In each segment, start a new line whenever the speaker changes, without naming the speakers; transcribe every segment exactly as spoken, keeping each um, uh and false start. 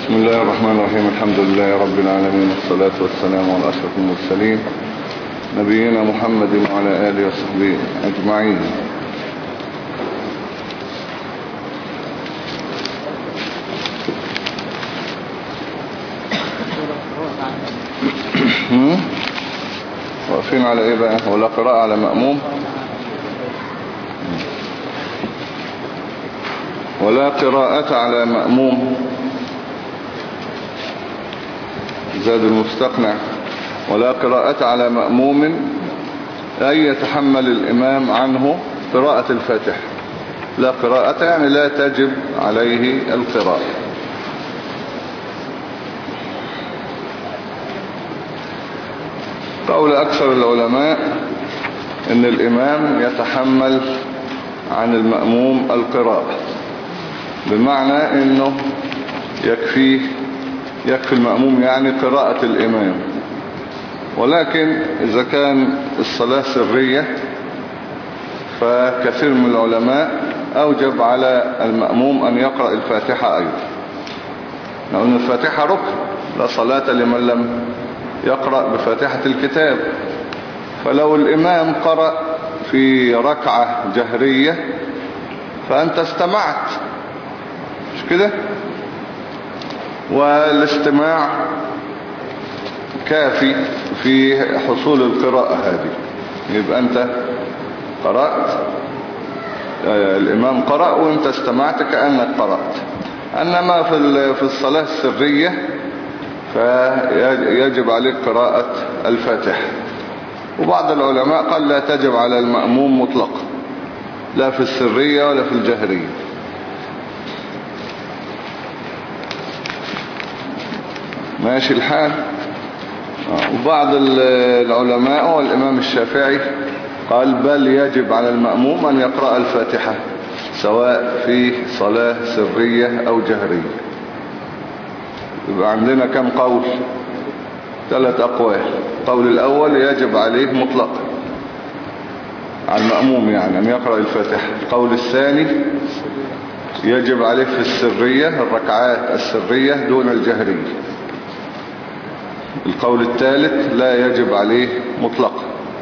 بسم الله الرحمن الرحيم. الحمد لله رب العالمين، والصلاة والسلام على أشرف المرسلين نبينا محمد وعلى آله وصحبه أجمعين. واقفين على ايه بقى؟ ولا قراءة على مأموم؟ ولا قراءة على مأموم. زاد المستقنع: ولا قراءة على مأموم أي يتحمل الإمام عنه قراءة الفاتحة. لا قراءة يعني لا تجب عليه القراءة. قول أكثر العلماء إن الإمام يتحمل عن المأموم القراءة، بمعنى إنه يكفيه يكفي المأموم يعني قراءة الإمام. ولكن إذا كان الصلاة سرية فكثير من العلماء أوجب على المأموم أن يقرأ الفاتحة أيضا، لأن الفاتحة ركن، لا صلاة لمن لم يقرأ بفاتحة الكتاب. فلو الإمام قرأ في ركعة جهرية فأنت استمعت، مش كده؟ والاستماع كافي في حصول القراءة هذه. يبقى أنت قرأت، الإمام قرأ وأنت استمعت كأنك قرأت. أنما في الصلاة السرية فيجب عليك قراءة الفاتحة. وبعض العلماء قال لا تجب على المأموم مطلقا، لا في السرية ولا في الجهرية. ماشي الحال. وبعض العلماء والإمام الشافعي قال بل يجب على المأموم أن يقرأ الفاتحة سواء في صلاة سرية أو جهرية. يبقى عندنا كم قول؟ ثلاث أقوال. القول الأول يجب عليه مطلقا على المأموم يعني أن يقرأ الفاتحة. القول الثاني يجب عليه في السرية، الركعات السرية دون الجهرية. القول الثالث لا يجب عليه مطلقا.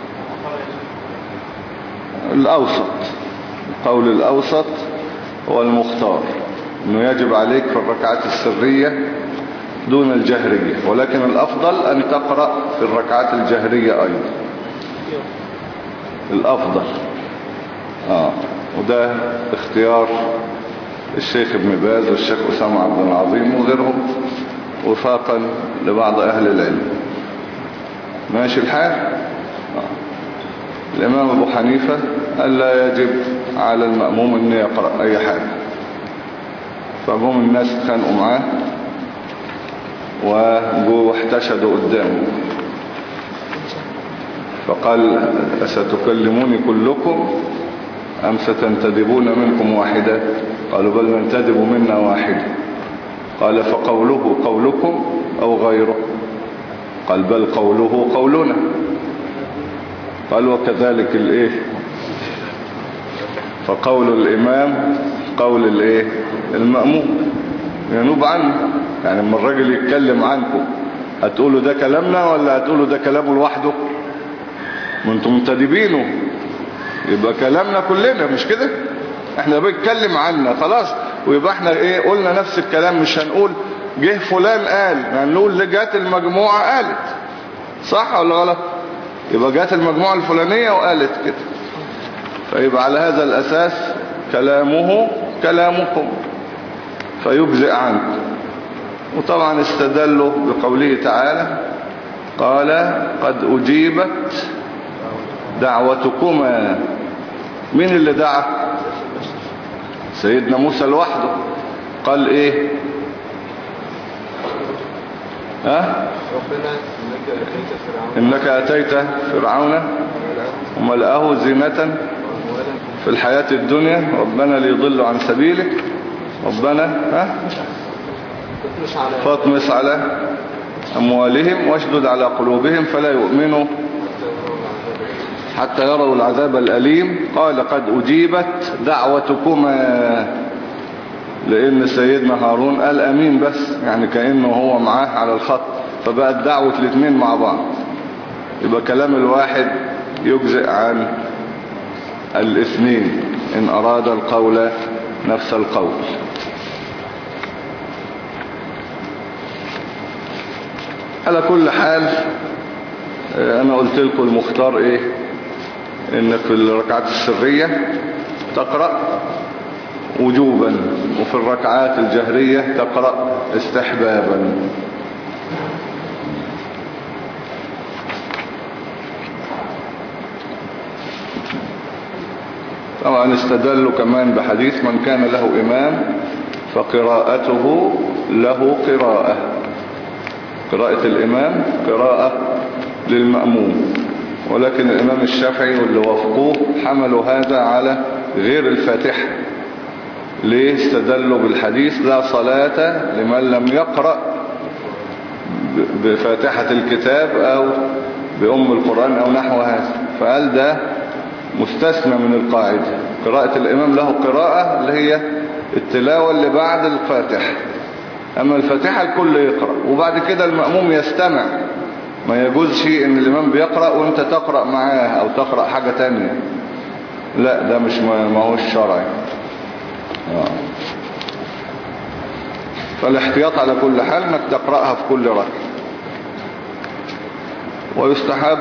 الأوسط، القول الأوسط هو المختار، أنه يجب عليك في الركعات السرية دون الجهرية، ولكن الأفضل أن تقرأ في الركعات الجهرية أيضا. الأفضل آه. وده اختيار الشيخ ابن باز والشيخ أسامة عبد العظيم وغيرهم وفاقا لبعض أهل العلم. ماشي الحال. آه. الإمام أبو حنيفة قال لا يجب على المأموم أن يقرأ أي حاجة. فهم الناس اتخانقوا معاه وجوا واحتشدوا قدامه، فقال أستكلموني كلكم أم ستنتدبون منكم واحدة؟ قالوا بل ننتدب منا واحدة. قال فقوله قولكم أو غيره؟ قال بل قوله قولنا. قال وكذلك الايه؟ فقول الإمام قول الايه؟ المأموم ينوب عنه. يعني لما الراجل يتكلم عنكم هتقولوا ده كلامنا ولا هتقولوا ده كلامه لوحده؟ ما انتم منتدبينه، يبقى كلامنا كلنا، مش كده؟ احنا بنتكلم عنا خلاص، ويبقى احنا ايه؟ قلنا نفس الكلام. مش هنقول جه فلان قال، هنقول لجات المجموعة قالت. صح ولا غلط؟ يبقى جات المجموعة الفلانية وقالت كده، فيبقى على هذا الأساس كلامه كلامكم فيجزئ عنكم. وطبعا استدلوا بقوله تعالى قال قد أجيبت دعوتكما. مين اللي دعا؟ سيدنا موسى لوحده. قال ايه؟ ها؟ إنك أتيت فرعون وملأه زينة في الحياة الدنيا ربنا ليضلوا عن سبيلك ربنا ها فاطمس على أموالهم واشدد على قلوبهم فلا يؤمنوا حتى يروا العذاب الأليم. قال قد أجيبت دعوتكما. لأن سيدنا هارون قال أمين بس، يعني كأنه هو معاه على الخط، فبقت دعوة الاثنين مع بعض. يبقى كلام الواحد يجزئ عن الاثنين إن أراد القول نفس القول. على كل حال أنا قلت لكم المختار إيه؟ إنك في الركعات السرية تقرأ وجوبا، وفي الركعات الجهرية تقرأ استحبابا. طبعا استدلوا كمان بحديث من كان له إمام فقراءته له قراءة. قراءة الإمام قراءة للمأموم، ولكن الإمام الشافعي واللي وافقوه حملوا هذا على غير الفاتحة. ليه؟ استدلوا بالحديث لا صلاة لمن لم يقرأ بفاتحة الكتاب أو بأم القرآن أو نحو هذا، فقال ده مستثنى من القاعدة. قراءة الإمام له قراءة اللي هي التلاوة اللي بعد الفاتحة، أما الفاتحة الكل يقرأ، وبعد كده المأموم يستمع. ما يجوزش إن الإمام بيقرأ وأنت تقرأ معاه أو تقرأ حاجة تانية، لا ده مش ما هو الشرعي. فالاحتياط على كل حال انك تقرأها في كل ركعة. ويستحب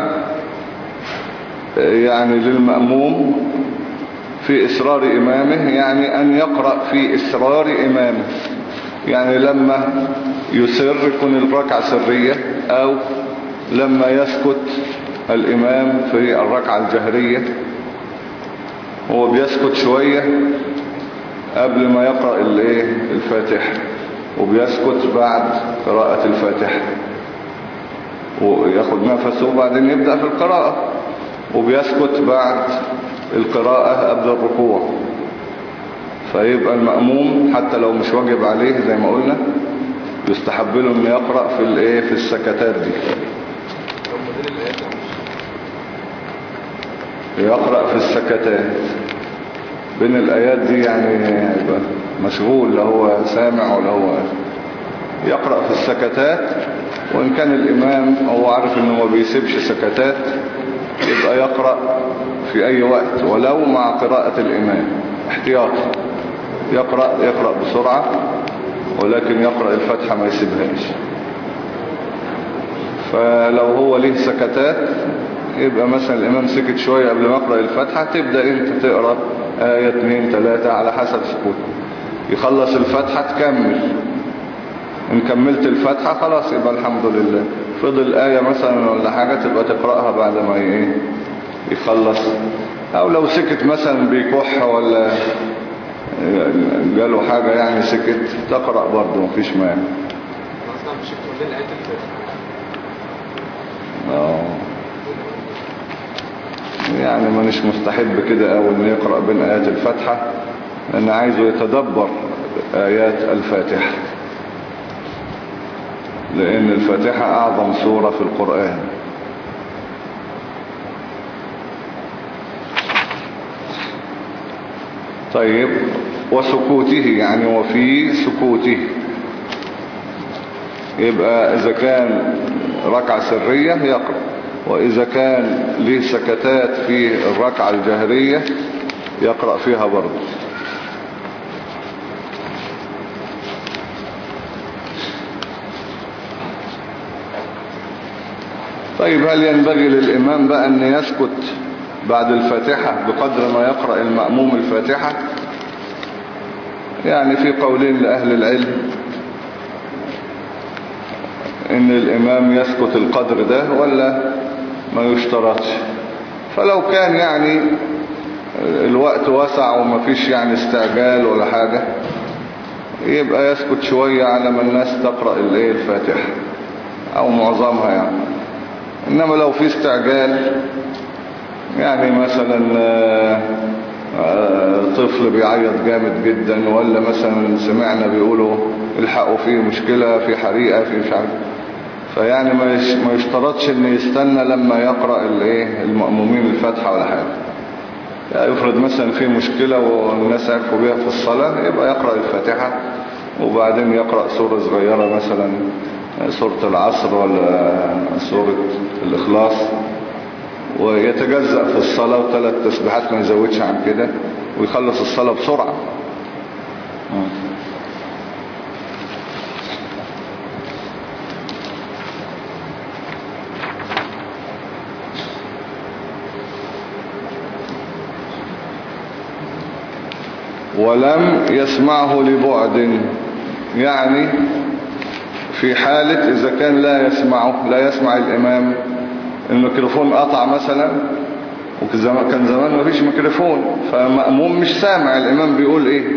يعني للمأموم في إسرار إمامه، يعني أن يقرأ في إسرار إمامه، يعني لما يسر يكون الركعة سرية، أو لما يسكت الإمام في الركعة الجهرية هو بيسكت شوية قبل ما يقرأ الفاتحة، وبيسكت بعد قراءة الفاتحة وياخد نفسه وبعدين يبدأ في القراءة، وبيسكت بعد القراءة قبل الركوع. فيبقى المأموم حتى لو مش واجب عليه زي ما قلنا يستحب له انه يقرأ في الايه في السكتات دي، يقرأ في السكتات بين الآيات دي، يعني يبقى مشغول لا هو سامع ولا هو يقرأ في السكتات. وإن كان الإمام هو عارف إنه ما بيسيبش سكتات يبقى يقرأ في أي وقت ولو مع قراءة الإمام احتياطا، يقرأ يقرأ بسرعة ولكن يقرأ الفتحة ما يسيبهاش. فلو هو ليه سكتات يبقى مثلا الإمام سكت شوية قبل ما يقرأ الفتحة، تبدأ انت تقرأ آية اتنين تلاتة على حسب سكوت، يخلص الفتحة تكمل. ان كملت الفتحة خلاص يبقى الحمد لله. فضل آية مثلا ولا حاجة تبقى تقرأها بعد ما ايه يخلص، او لو سكت مثلا بيكح ولا جاله حاجة يعني سكت تقرأ برضه مفيش مانع. اه يعني ما نش مستحب كده او ان يقرأ بين آيات الفاتحة، لان عايزه يتدبر آيات الفاتحة، لان الفاتحة اعظم سورة في القرآن. طيب وسكوته، يعني وفي سكوته، يبقى اذا كان ركعة سرية يقرأ، وإذا كان له سكتات في الركعة الجهرية يقرأ فيها برضه. طيب هل ينبغي للإمام بقى أن يسكت بعد الفاتحة بقدر ما يقرأ المأموم الفاتحة؟ يعني في قولين لأهل العلم إن الإمام يسكت القدر ده ولا ما يشترطش. فلو كان يعني الوقت واسع وما فيش يعني استعجال ولا حاجة يبقى يسكت شوية على ما الناس تقرأ الايه الفاتحة او معظمها يعني. انما لو في استعجال يعني مثلا طفل بيعيط جامد جدا، ولا مثلا سمعنا بيقولوا الحقوا فيه مشكلة في حريقة في مش عارف، فيعني ما يشترطش ان يستنى لما يقرأ الايه المأمومين الفاتحة ولا حاجة. يعني يفرض مثلا في مشكلة والناس عرفوا بيها في الصلاة، يبقى يقرأ الفاتحة وبعدين يقرأ سورة صغيرة مثلا سورة العصر ولا سورة الإخلاص، ويتجزأ في الصلاة وثلاث تسبيحات ما يزودش عن كده، ويخلص الصلاة بسرعة. ولم يسمعه لبعد، يعني في حالة إذا كان لا يسمعه، لا يسمع الإمام، الميكروفون قطع مثلا، وكان زمان ما فيش ميكروفون، فمأموم مش سامع الإمام بيقول إيه،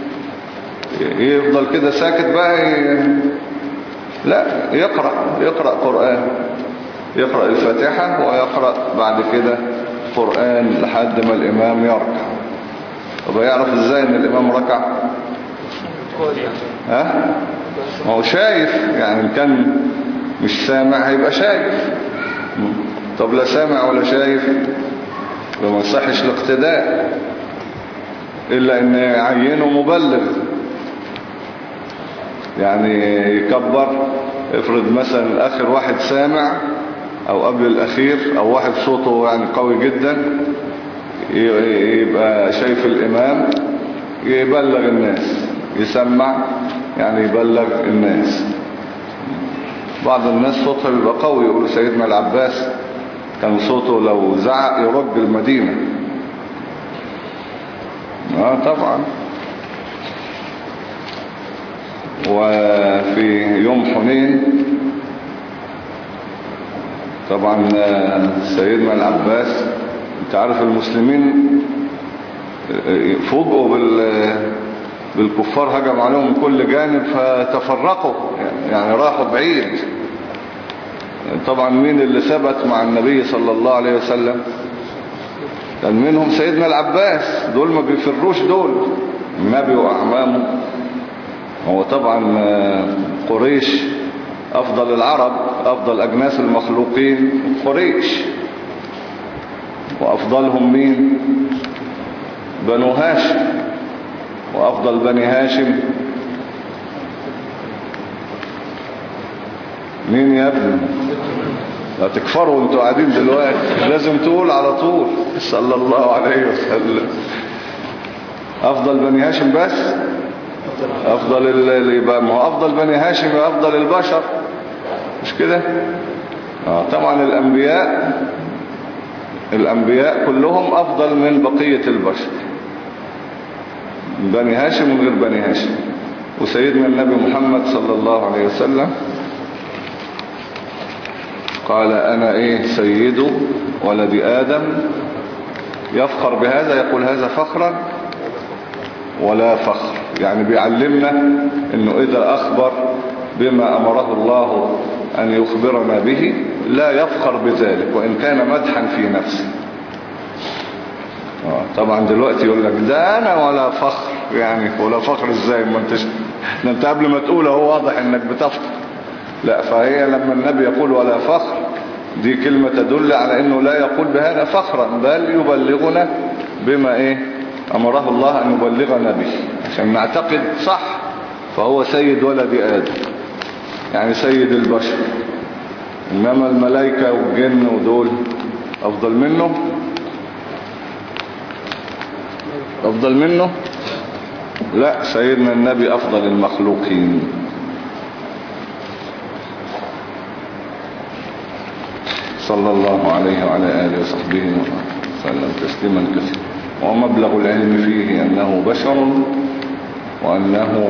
يفضل كده ساكت بقى ي... لا يقرأ يقرأ قرآن، يقرأ الفاتحة ويقرأ بعد كده قرآن لحد ما الإمام يركع. طب يعرف ازاي ان الامام ركع؟ ها؟ ما هو شايف، يعني كان مش سامع هيبقى شايف. طب لا سامع ولا شايف، وما يصحش الاقتداء الا ان يعينه مبلغ، يعني يكبر، افرض مثلا اخر واحد سامع او قبل الاخير او واحد صوته يعني قوي جدا، يبقى شايف الإمام يبلغ الناس، يسمع يعني يبلغ الناس. بعض الناس صوتها بيبقى قوي، يقولوا سيدنا العباس كان صوته لو زعق يرج المدينة. اه طبعا. وفي يوم حنين طبعا سيدنا العباس، انت عارف المسلمين فوجئوا بال بالكفار، هجم عليهم من كل جانب فتفرقوا، يعني راحوا بعيد. طبعا مين اللي ثبت مع النبي صلى الله عليه وسلم؟ كان منهم سيدنا العباس، دول ما بيفروش، دول النبي وأعمامه. هو طبعا قريش أفضل العرب، أفضل أجناس المخلوقين قريش، وأفضلهم مين؟ بنو هاشم. وأفضل بني هاشم مين يا ابني؟ لا تكفروا انتوا قاعدين دلوقتي، لازم تقول على طول صلى الله عليه وسلم. أفضل بني هاشم، بس أفضل اللي يبقى، ما هو أفضل بني هاشم يبقى أفضل البشر، مش كده؟ آه طبعا الأنبياء الأنبياء كلهم أفضل من بقية البشر، بني هاشم من غير بني هاشم. وسيدنا النبي محمد صلى الله عليه وسلم قال أنا إيه سيد ولد آدم، يفخر بهذا، يقول هذا فخرا ولا فخر، يعني بيعلمنا إنه إذا أخبر بما أمره الله أن يخبرنا به لا يفخر بذلك وإن كان مدحا في نفسه. طبعا دلوقتي يقول لك ده أنا ولا فخر، يعني ولا فخر إزاي؟ ما انتش ده انت قبل ما تقول هو واضح إنك بتفخر. لا، فهي لما النبي يقول ولا فخر، دي كلمة تدل على إنه لا يقول بهذا فخرا، بل يبلغنا بما إيه أمره الله أن يبلغنا به عشان نعتقد صح. فهو سيد ولد آدم، يعني سيد البشر. إنما الملائكة والجن ودول أفضل منه، أفضل منه؟ لا، سيدنا النبي أفضل المخلوقين. صلى الله عليه وعلى آله وصحبه وسلم تسليما كثيرا. ومبلغ العلم فيه أنه بشر وأنه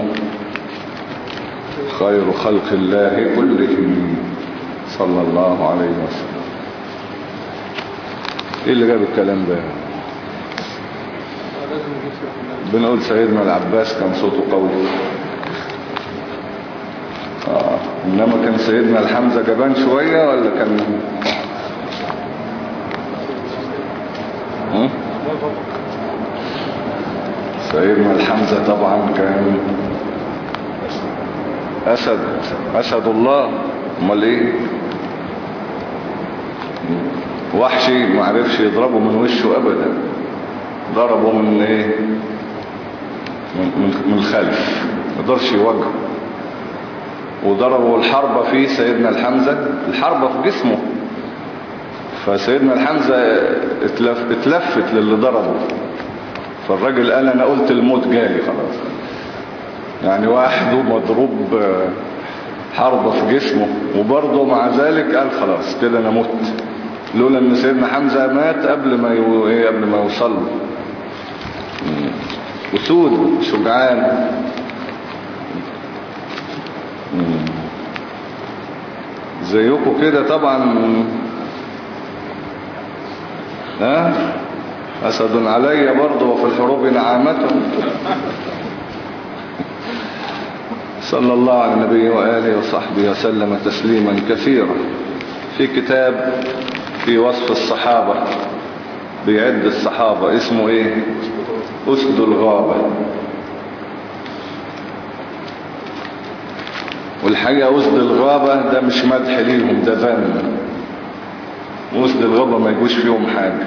خير خلق الله كلهم صلى الله عليه وسلم. ايه اللي جاب الكلام ده؟ بنقول سيدنا العباس كان صوته قوي، آه. انما كان سيدنا الحمزة جبان شوية ولا كان ها؟ سيدنا الحمزة طبعا كان أسد، أسد الله. امال ايه؟ وحشي ما عرفش يضربه من وشه ابدا، ضربه من ايه من, من, من الخلف، ما قدرش يواجهه. وضربوا الحربة فيه سيدنا الحمزة، الحربة في جسمه، فسيدنا الحمزة اتلف اتلفت للي ضربه. فالراجل قال انا قلت الموت جالي خلاص، يعني واحد مضروب حربة في جسمه وبرضه مع ذلك قال خلاص كده انا مت، لولا ان سيدنا حمزة مات قبل ما يو... ايه قبل ما يوصل له. أسود شجعان. زيكم كده طبعا. ها أسد علي برضه وفي الحروب نعامته. صلى الله على النبي وآله وصحبه وسلم تسليما كثيرا. في كتاب في وصف الصحابة بيعد الصحابة اسمه ايه؟ أسد الغابة. والحقيقة أسد الغابة ده مش مدح ليهم، ده ذم. أسد الغابة ما يجوش فيهم حاجة.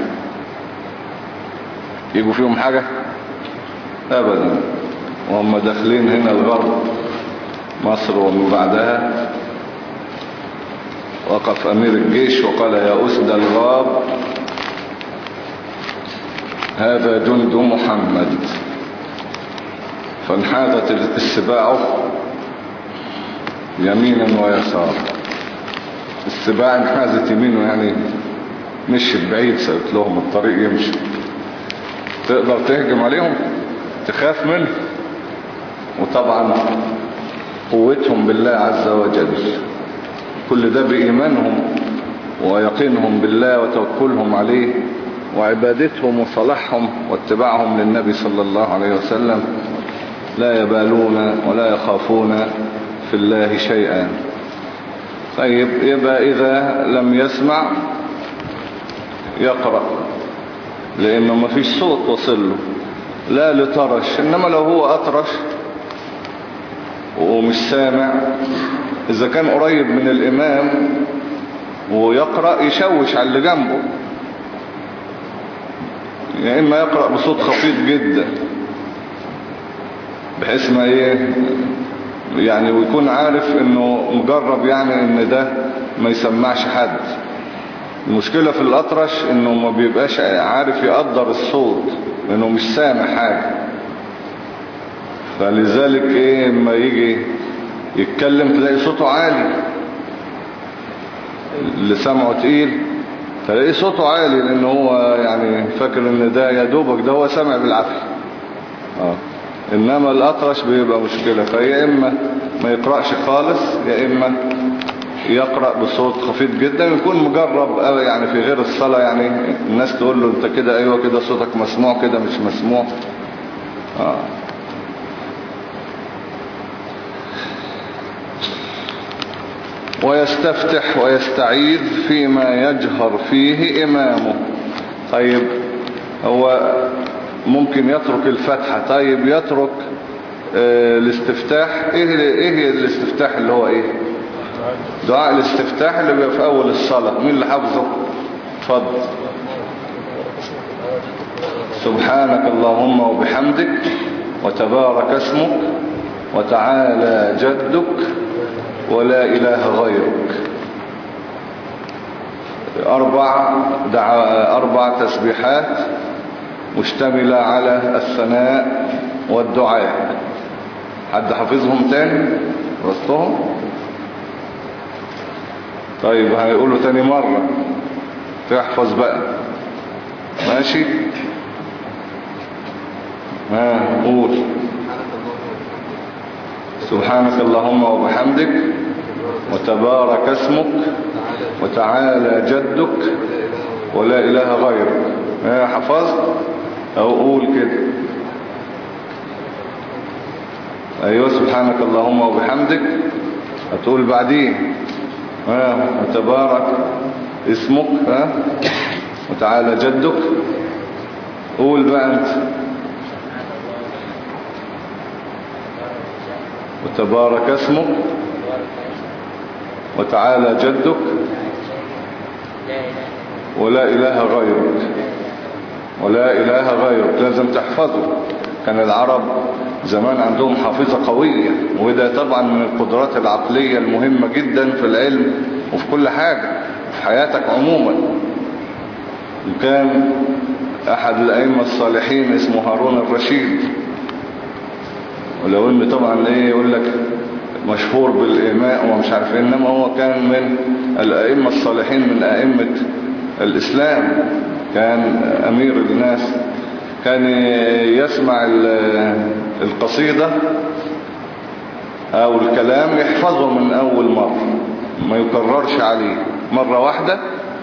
يجوا فيهم حاجة أبدا. وهم داخلين هنا الغرب مصر ومن بعدها وقف أمير الجيش وقال يا أسد الغاب هذا جند محمد. فانحازت السباع يمينا ويسار. السباع انحازت يمينه، يعني مشيت بعيد، سألت لهم الطريق يمشي. تقدر تهجم عليهم؟ تخاف منه؟ وطبعا قوتهم بالله عز وجل، كل ده بإيمانهم ويقينهم بالله وتوكلهم عليه وعبادتهم وصلاحهم واتباعهم للنبي صلى الله عليه وسلم. لا يبالون ولا يخافون في الله شيئا. طيب يبقى إذا لم يسمع يقرأ، لأنه ما فيش صوت وصل له لا لطرش. إنما لو هو أطرش ومش سامع، إذا كان قريب من الإمام ويقرأ يشوش على اللي جنبه، يا إما يقرأ بصوت خفيف جدا بحيث ما إيه يعني، ويكون عارف إنه مجرب يعني إن ده ما يسمعش حد. المشكلة في الأطرش إنه ما بيبقاش عارف يقدر الصوت لأنه مش سامع حاجة. فلذلك إيه لما يجي يتكلم تلاقي صوته عالي، اللي سمعه تقيل تلاقي صوته عالي لأنه هو يعني فاكر إن ده يا دوبك ده هو سامع بالعافية. آه. إنما الأطرش بيبقى مشكلة، فيا إما ما يقرأش خالص يا إما يقرأ بصوت خفيف جدا، يكون مجرب قوي يعني في غير الصلاة، يعني الناس تقول له انت كده ايوه كده صوتك مسموع كده مش مسموع. آه. ويستفتح ويستعيذ فيما يجهر فيه إمامه. طيب هو ممكن يترك الفتحة، طيب يترك آه الاستفتاح. ايه ايه الاستفتاح اللي هو ايه؟ دعاء الاستفتاح اللي بيبقى في اول الصلاة. مين اللي حافظه؟ اتفضل. سبحانك اللهم وبحمدك وتبارك اسمك وتعالى جدك ولا إله غيرك. أربع دعاء أربع تسبيحات مشتملة على الثناء والدعاء. حد حافظهم تاني رصتهم؟ طيب هيقولوا تاني مرة تحفظ بقى. ماشي. ها قول. سبحانك اللهم وبحمدك وتبارك اسمك وتعالى جدك ولا إله غيرك. ها حفظت؟ أو قول كده. أيوة سبحانك اللهم وبحمدك هتقول بعدين ها وتبارك اسمك ها وتعالى جدك. قول بقى أنت. وتبارك اسمك وتعالى جدك ولا إله غيرك. ولا إله غيرك لازم تحفظه. كان العرب زمان عندهم حافظة قوية، وده طبعا من القدرات العقلية المهمة جدا في العلم وفي كل حاجة في حياتك عموما. وكان أحد الأئمة الصالحين اسمه هارون الرشيد، ولو إن طبعا إيه يقول لك مشهور بالإيماء ومش عارف، إنما هو كان من الأئمة الصالحين من أئمة الإسلام، كان أمير الناس. كان يسمع القصيدة أو الكلام يحفظه من أول مرة، ما يكررش عليه مرة واحدة.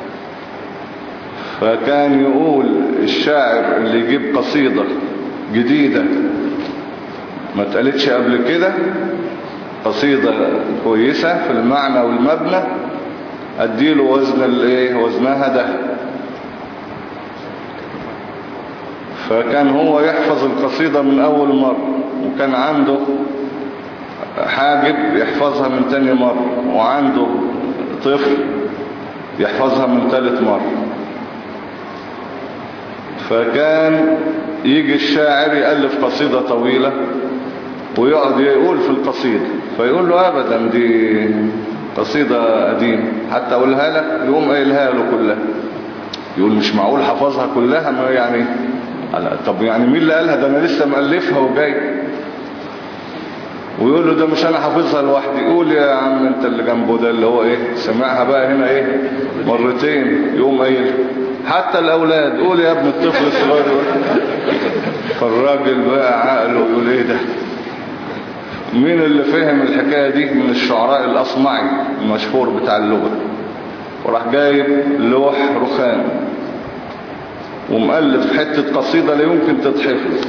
فكان يقول الشاعر اللي يجيب قصيدة جديدة ما اتقالتش قبل كده، قصيدة كويسة في المعنى والمبنى، اديله وزن الايه وزنها ده. فكان هو يحفظ القصيدة من اول مرة، وكان عنده حاجب يحفظها من تاني مرة، وعنده طفل يحفظها من ثالث مرة. فكان يجي الشاعر يألف قصيدة طويلة ويقعد يقول في القصيدة، فيقول له أبدا دي قصيدة قديمة، حتى أقولها لك يقوم قايلها له كلها. يقول مش معقول حفظها كلها، ما يعني طب يعني مين اللي قالها؟ ده أنا لسه مألفها وجاي. ويقول له ده مش أنا حافظها لوحدي. يقول يا عم أنت اللي جنبه ده اللي هو إيه سمعها بقى هنا إيه مرتين، يقوم قايل حتى الأولاد. قول يا ابن الطفل الصغير. فالراجل بقى عقله يقول إيه ده؟ مين اللي فهم الحكاية دي؟ من الشعراء الأصمعي المشهور بتاع اللغة. وراح جايب لوح رخام ومؤلف حتة قصيدة لا يمكن تتحفظ،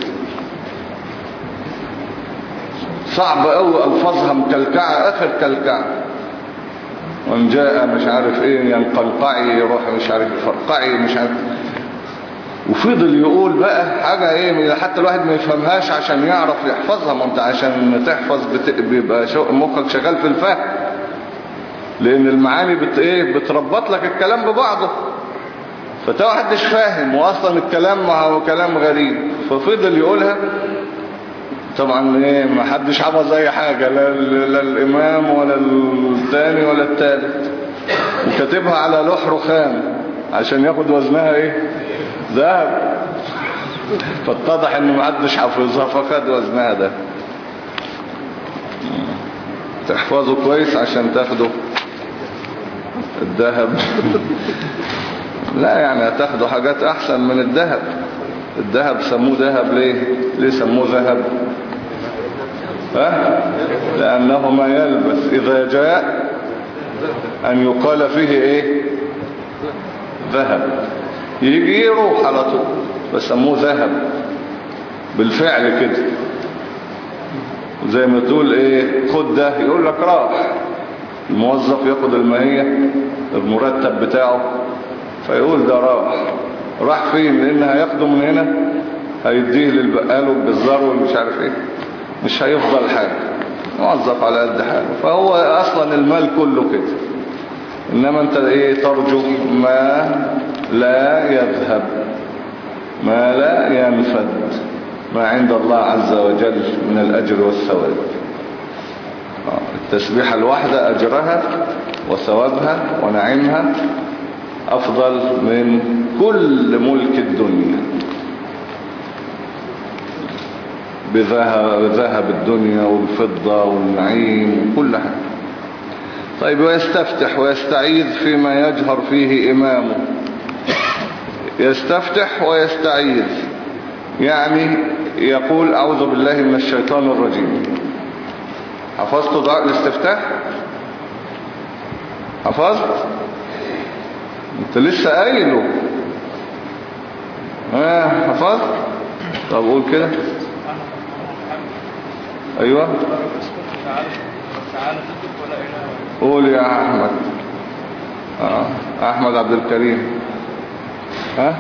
صعب قوي، ألفاظها مكلكعة آخر كلكعة. وان جاء مش عارف ايه ينقلقعي يروح مش عارف فرقعي مش عارف. وفضل يقول بقى حاجة ايه حتى الواحد ما يفهمهاش عشان يعرف يحفظها. ما انت عشان تحفظ بت... بيبقى شو... مخك شغال في الفهم، لان المعاني بت... ايه بتربط لك الكلام ببعضه، فتا محدش فاهم، واصلا الكلام مع كلام غريب. ففضل يقولها طبعا ايه ما حدش حفظ اي حاجة، لا, لا الامام ولا الثاني ولا الثالث، وكاتبها على لوح رخام عشان ياخد وزنها ايه ذهب. فاتضح ان ما حدش حافظها فخد وزنها ده. تحفظه كويس عشان تاخده الذهب. لا يعني هتاخده حاجات احسن من الذهب. الذهب سموه ذهب ليه؟ ليه سموه ذهب؟ ها؟ لأنه ما يلبس إذا جاء أن يقال فيه إيه؟ ذهب، يجي يروح على طول، فسموه ذهب بالفعل كده. زي ما تقول إيه خد ده، يقول لك راح. الموظف ياخد الماهية المرتب بتاعه فيقول ده راح. راح فين؟ لأن هياخده من هنا هيديه للبقال والجزار والمش عارف ايه، مش هيفضل حاجة، موظف على قد حاله. فهو اصلا المال كله كده. انما انت ايه ترجو ما لا يذهب، ما لا ينفد، ما عند الله عز وجل من الاجر والثواب. التسبيحة الواحدة اجرها وثوابها ونعيمها افضل من كل ملك الدنيا، بذهب الدنيا والفضة والنعيم وكل حاجة. طيب ويستفتح ويستعيذ فيما يجهر فيه إمامه. يستفتح ويستعيذ يعني يقول أعوذ بالله من الشيطان الرجيم. حفظت دعاء الاستفتاح؟ حفظت؟ انت لسه قايله. ها حفظت؟ طب قول كده. ايوه قول يا احمد. اه احمد عبد الكريم. ها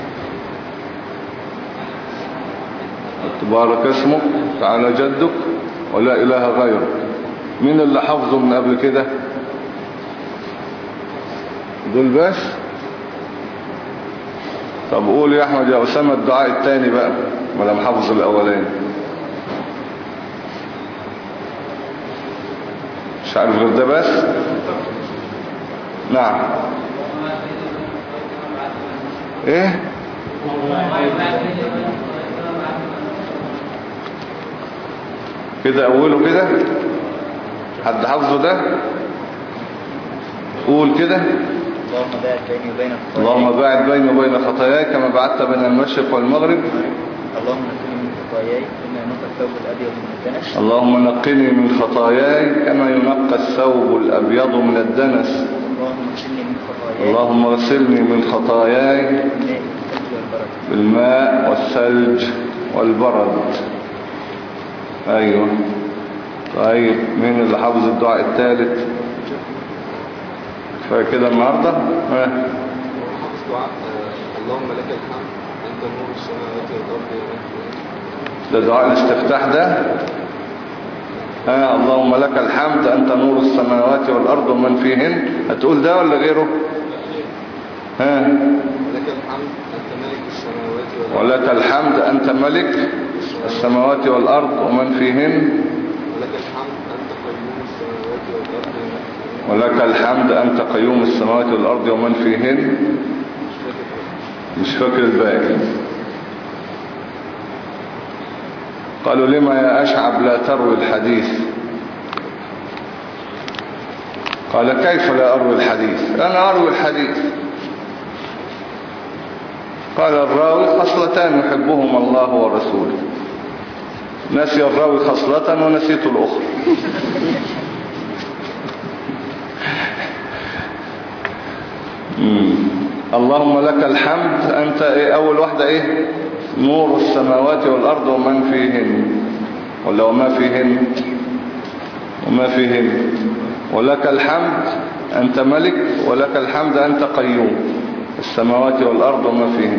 تبارك اسمك تعالى جدك ولا اله غيرك. مين اللي حفظه من قبل كده؟ دول بس. طب قول يا احمد يا اسامة الدعاء التاني بقى ولا محافظ الاولاني؟ مش عارف غير ده بس. نعم. ايه كده اوله كده؟ حد حافظه ده؟ قول كده.
اللهم باعد بيني وبين خطاياي
اللهم باعد بيني وبين خطاياي كما بعدت بين المشرق والمغرب.
اللهم نقني من خطاياي كما ينقى الثوب الابيض من الدنس.
اللهم نقني من خطاياي كما ينقى الثوب الابيض من الدنس.
اللهم اغسلني من خطاياي
اللهم اغسلني من خطاياي بالماء والثلج والبرد. ايوه. طيب مين اللي حافظ الدعاء الثالث؟ فكده النهارده ها
حافظ دعاء اللهم لك الحمد انت نور السماوات والارض.
ده دعاء الاستفتاح ده. ها اللهم لك الحمد انت نور السماوات والارض ومن فيهن. هتقول ده ولا غيره؟ ها
لك الحمد انت ملك السماوات والارض.
ولك الحمد انت ملك السماوات والارض ومن فيهن.
ولك الحمد انت قيوم السماوات والارض.
ولك الحمد أنت قيوم السماوات والأرض ومن فيهن. مش فاكر الباقي. قالوا لما يا أشعب لا تروي الحديث؟ قال كيف لا أروي الحديث؟ أنا أروي الحديث. قال الراوي خصلتان يحبهما الله ورسوله. نسي الراوي خصلة ونسيت الأخرى. مم. اللهم لك الحمد أنت إيه أول واحدة إيه؟ نور السماوات والأرض ومن فيهن. ولا وما فيهن؟ وما فيهن. ولك الحمد أنت ملك ولك الحمد أنت قيوم السماوات والأرض وما فيهن.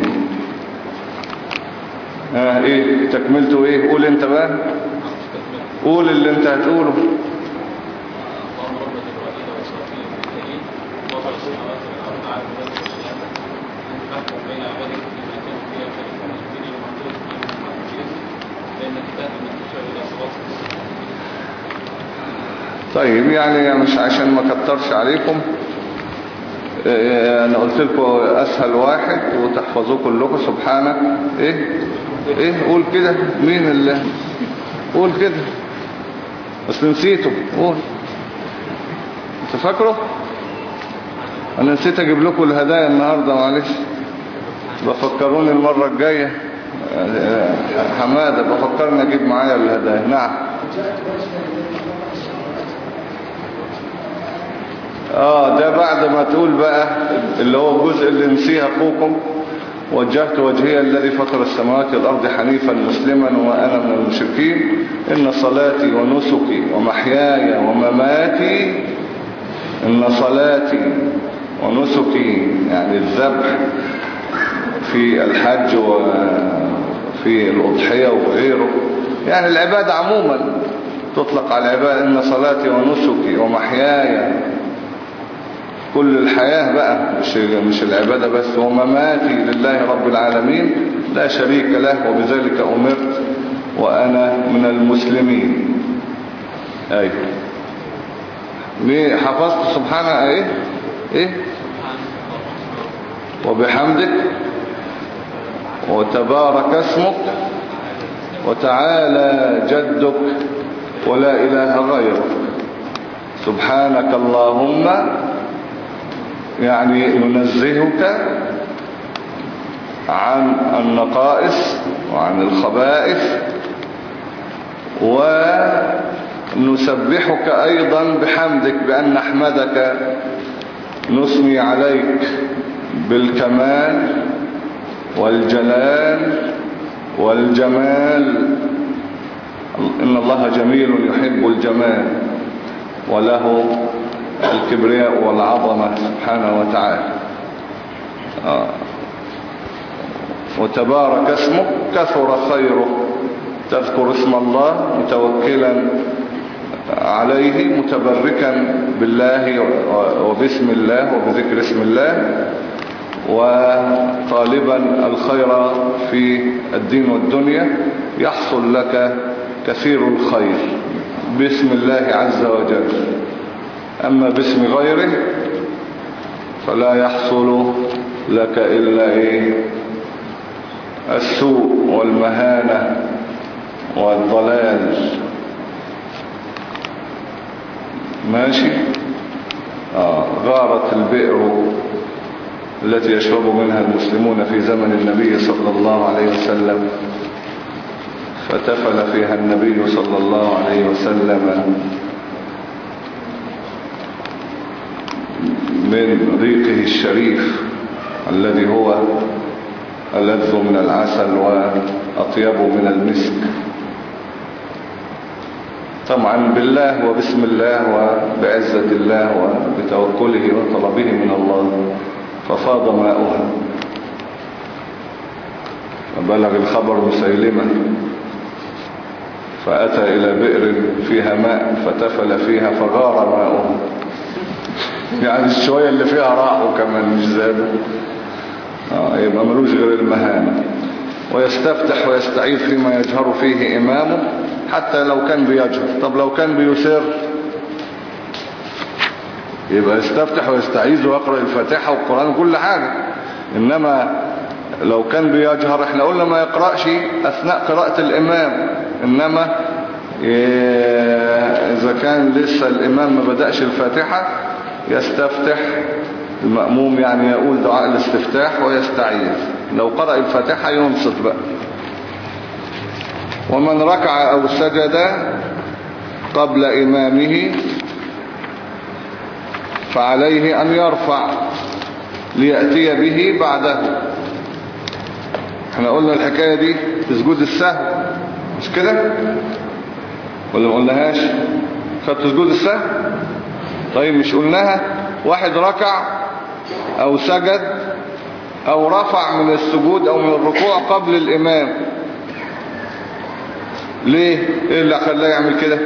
ها إيه تكملته إيه؟ قول أنت بقى. قول اللي أنت هتقوله. طيب يعني مش عشان ما كترش عليكم، انا قلت لكم اسهل واحد وتحفظوه كلكم. سبحانك ايه ايه قول كده. مين اللي قول كده بس نسيته؟ قول انت فاكره. انا نسيت اجيب لكم الهدايا النهارده معلش. بفكروني المره الجايه. حماده بفكرني اجيب معايا الهدايا. نعم. اه ده بعد ما تقول بقى اللي هو الجزء اللي نسيه اخوكم. وجهت وجهي الذي فطر السماوات والارض حنيفا مسلما وانا من المشركين. ان صلاتي ونسكي ومحياي ومماتي. ان صلاتي ونسكي يعني الذبح في الحج وفي الأضحية وغيره، يعني العبادة عموما تطلق على العبادة. إن صلاتي ونسكي ومحياي كل الحياة بقى مش مش العبادة بس. ومماتي لله رب العالمين لا شريك له وبذلك أمرت وأنا من المسلمين. أيوة ليه حفظت سبحانه ايه ايه وبحمدك وتبارك اسمك وتعالى جدك ولا إله غيرك. سبحانك اللهم يعني ينزهك عن النقائص وعن الخبائث، ونسبحك أيضا بحمدك بأن نحمدك نثني عليك بالكمال والجلال والجمال. إن الله جميل يحب الجمال وله الكبرياء والعظمة سبحانه وتعالى. آه. وتبارك اسمك كثر خيره. تذكر اسم الله متوكلا عليه متبركا بالله وباسم الله وبذكر اسم الله، وطالبا الخير في الدين والدنيا يحصل لك كثير الخير باسم الله عز وجل. أما باسم غيره فلا يحصل لك إلا إيه؟ السوء والمهانة والضلال. ماشي. آه. غارت البئر التي يشرب منها المسلمون في زمن النبي صلى الله عليه وسلم، فتفل فيها النبي صلى الله عليه وسلم من ريقه الشريف الذي هو ألذ من العسل وأطيب من المسك، طبعا بالله وبسم الله وبعزة الله وبتوكله وطلبه من الله، ففاض ماؤها. فبلغ الخبر مسيلمة فأتى إلى بئر فيها ماء فتفل فيها فغار ماؤها، يعني الشوية اللي فيها راحوا كمان مش زادوا. آه يبقى ملوش غير المهانة. ويستفتح ويستعيذ فيما يجهر فيه إمامه حتى لو كان بيجهر. طب لو كان بيسر يبقى يستفتح ويستعيذ ويقرأ الفاتحة والقرآن وكل حاجة. إنما لو كان بيجهر احنا قلنا ما يقرأش أثناء قراءة الإمام، إنما إذا كان لسه الإمام ما بدأش الفاتحة يستفتح المأموم، يعني يقول دعاء الاستفتاح ويستعيذ. لو قرأ الفاتحة ينصت بقى. ومن ركع أو سجد قبل إمامه فعليه أن يرفع ليأتي به بعده. احنا قلنا الحكاية دي في سجود السهو مش كده ولا ما قلناهاش؟ خدت سجود السهو؟ طيب مش قلناها؟ واحد ركع او سجد او رفع من السجود او من الركوع قبل الامام، ليه؟ ايه اللي خلاه يعمل كده؟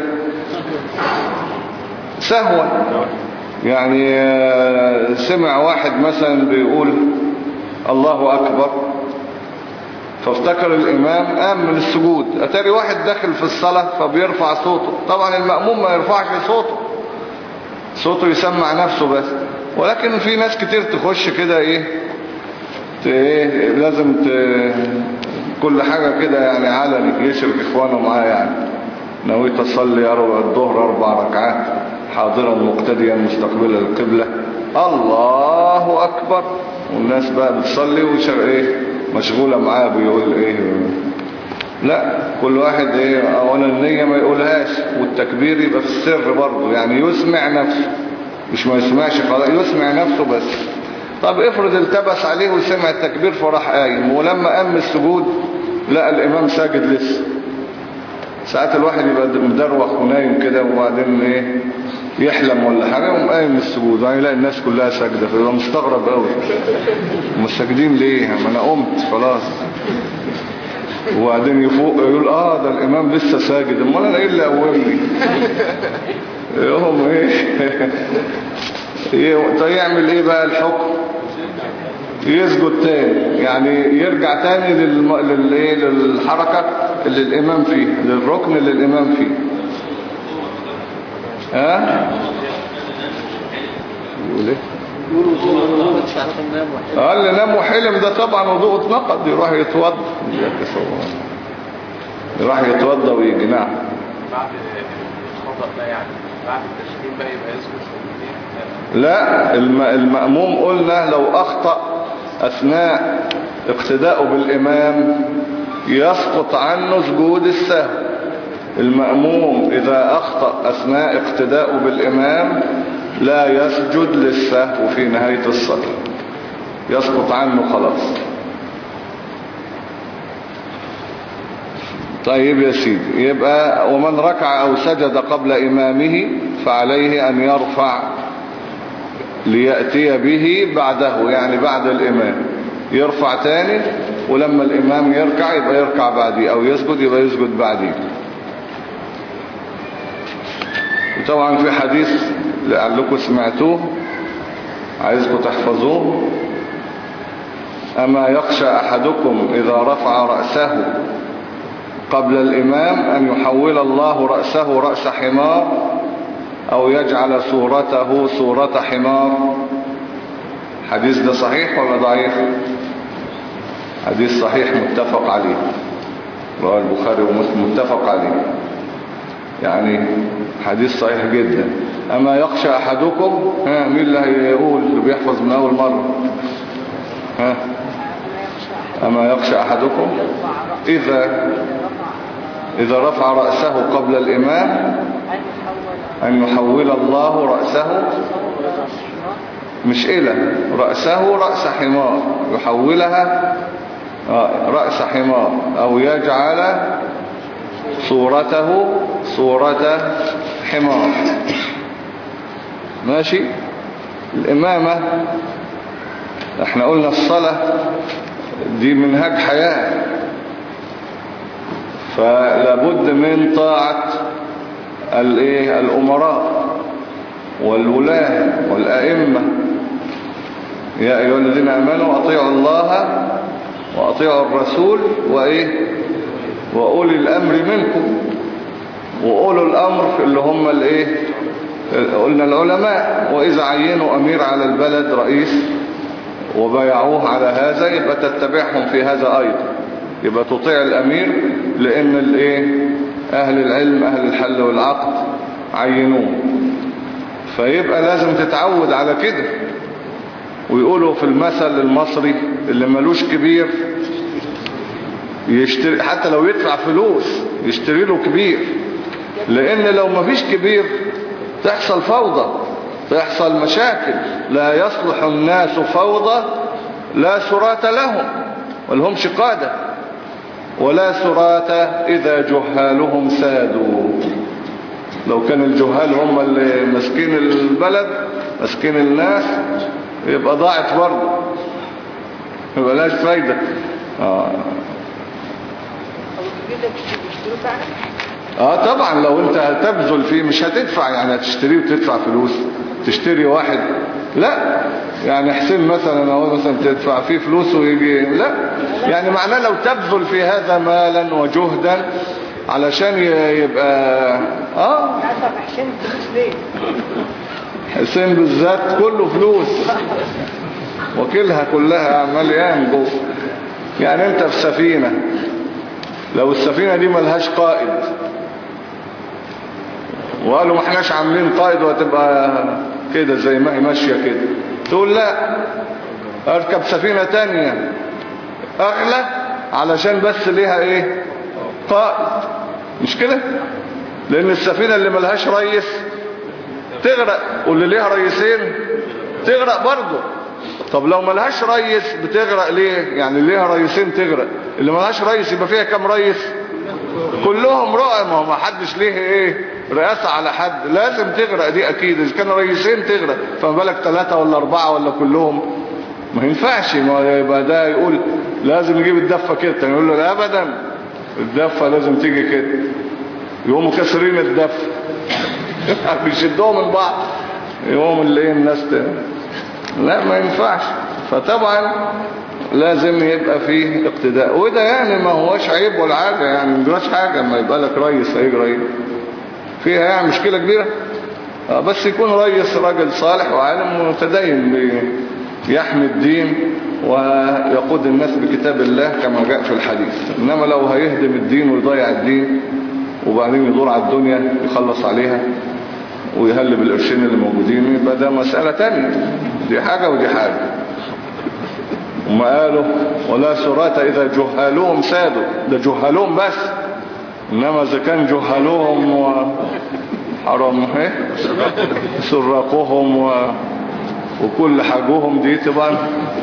سهوا. يعني سمع واحد مثلا بيقول الله اكبر فافتكر الامام قام من السجود، اتاري واحد داخل في الصلاة فبيرفع صوته. طبعا المأموم ما يرفعش صوته، صوته يسمع نفسه بس. ولكن في ناس كتير تخش كده ايه, ايه لازم ت... كل حاجة كده يعني علني يشرك اخوانه معاه. يعني نويت اصلي الظهر اربع ركعات حاضرا مقتديا مستقبلا القبلة الله اكبر، والناس بقى بتصلي وشر ايه مشغولة معاه بيقول ايه. لا، كل واحد ايه اولا النية ما يقولهاش، والتكبير يبقى في السر برضه، يعني يسمع نفسه مش ما يسمعش خلاص، يسمع نفسه بس. طب افرض التبس عليه وسمع التكبير فراح قايم، ولما قام السجود لقى الامام ساجد لسه. ساعات الواحد يبقى مدروخ ونايم كده وبعدين ايه يحلم ولا حاجة وقام قايم السجود، يعني يلاقي الناس كلها ساجدة فيبقى مستغرب قوي، هم ساجدين ليه؟ ما انا قمت خلاص. وبعدين يفوق يقول اه ده الامام لسه ساجد، امال انا ايه اللي قومني؟ يوم ايه طيب يعمل ايه بقى الحكم؟ يسجد تاني، يعني يرجع تاني للم... للإيه؟ للحركة اللي الامام فيه، للركن اللي الامام فيه. ها يقول ايه؟ قال اللي نام وحلم ده طبعا وضوء اتنقض، يروح يتوضى يروح يتوضى ويجي. نعم.
بعد الخطأ ده يعني بعد التشكيل بقى يبقى يسجد سجدتين؟
لا، الم... المأموم قلنا لو أخطأ أثناء اقتداءه بالإمام يسقط عنه سجود السهو. المأموم إذا أخطأ أثناء اقتداءه بالإمام لا يسجد للسهو في نهاية الصلاة، يسقط عنه خلاص. طيب يا سيدي، يبقى ومن ركع أو سجد قبل إمامه فعليه أن يرفع ليأتي به بعده، يعني بعد الإمام يرفع تاني، ولما الإمام يركع يبقى يركع بعديه، أو يسجد يبقى يسجد بعديه. وطبعا في حديث لعلكم سمعتوه عايزكم تحفظوه، أما يخشى أحدكم إذا رفع رأسه قبل الإمام أن يحول الله رأسه رأس حمار أو يجعل صورته صورة حمار. حديث ده صحيح ولا ضعيف؟ حديث صحيح متفق عليه، رواه البخاري ومسلم متفق عليه، يعني حديث صحيح جدا. أما يخشى أحدكم، ها مين اللي هيقول اللي بيحفظ من أول مرة؟ ها أما يخشى أحدكم إذا إذا رفع رأسه قبل الإمام أن يحول الله رأسه، مش إلى رأسه رأس حمار، يحولها رأس حمار أو يجعل صورته صورة حمار. ماشي. الإمامة احنا قلنا الصلاة دي منهج حياة، فلا بد من طاعة الايه الأمراء والولاة والأئمة. يا أيها الذين آمنوا أطيعوا الله وأطيعوا الرسول وإيه وأولي الأمر منكم. وأولو الأمر اللي هم الإيه قلنا العلماء. وإذا عينوا أمير على البلد رئيس وبايعوه على هذا يبقى تتبعهم في هذا أيضا، يبقى تطيع الأمير لأن الإيه أهل العلم أهل الحل والعقد عينوه، فيبقى لازم تتعود على كده. ويقولوا في المثل المصري اللي ملوش كبير يشتري، حتى لو يدفع فلوس يشتري له كبير، لأن لو ما فيش كبير تحصل فوضى تحصل مشاكل. لا يصلح الناس فوضى لا سرات لهم ولهمش قادة، ولا سرات إذا جهالهم سادوا. لو كان الجهال هم اللي مسكين البلد مسكين الناس يبقى ضاعت برضه، يبقى لاش فايدة. آه. اه طبعا لو انت هتبذل فيه مش هتدفع، يعني هتشتريه وتدفع فلوس تشتري واحد، لا يعني حسين مثلا هو مثلا تدفع فيه فلوس ويجي، لا يعني معناه لو تبذل في هذا مالا وجهدا علشان يبقى اه
حسين فلوس ليه؟
حسين بالذات كله فلوس وكلها كلها مليان جوه. يعني انت في سفينة، لو السفينة دي ملهاش قائد وقالوا ما احناش عاملين قائد وهتبقى كده زي ما هي ماشية كده، تقول لا اركب سفينة تانية اغلى علشان بس ليها ايه قائد، مش كده؟ لان السفينة اللي ملهاش ريس تغرق، واللي ليها ريسين تغرق برضه. طب لو ملهاش ريس بتغرق ليه؟ يعني ليها ريسين تغرق، اللي ملهاش ريس يبقى فيها كم ريس؟ كلهم رؤى، ما ما حدش ليه ايه رئاسة على حد، لازم تغرق دي اكيد. اذا كان ريسين تغرق فما بالك ثلاثة ولا اربعة ولا كلهم؟ ما ينفعش. ما يبقى ده يقول لازم نجيب الدفة كده، تاني يقول له لا ابدا الدفة لازم تيجي كده، يقوموا كسرين الدفة بيشدوهم من بعض يقوم اللي ايه الناس تاني. لا ما ينفعش. فطبعا لازم يبقى فيه اقتداء، وده يعني ما هوش عيب ولا حاجة، يعني ما يجراش حاجة ما يبقى لك ريس هيجرى فيها يعني مشكلة كبيرة. بس يكون ريس راجل صالح وعالم متدين يحمي الدين ويقود الناس بكتاب الله كما جاء في الحديث. انما لو هيهدم الدين ويضيع الدين وبعدين يدور على الدنيا يخلص عليها ويهلب القرشين اللي موجودين يبقى ده مسألة تانية، دي حاجة ودي حاجة. وما قالوا ولا سرات إذا جهالوهم سادوا، ده جهالوهم بس، إنما إذا كان جهالوهم وحرام ايه سراقهم و... وكل حاجوهم دي طبعا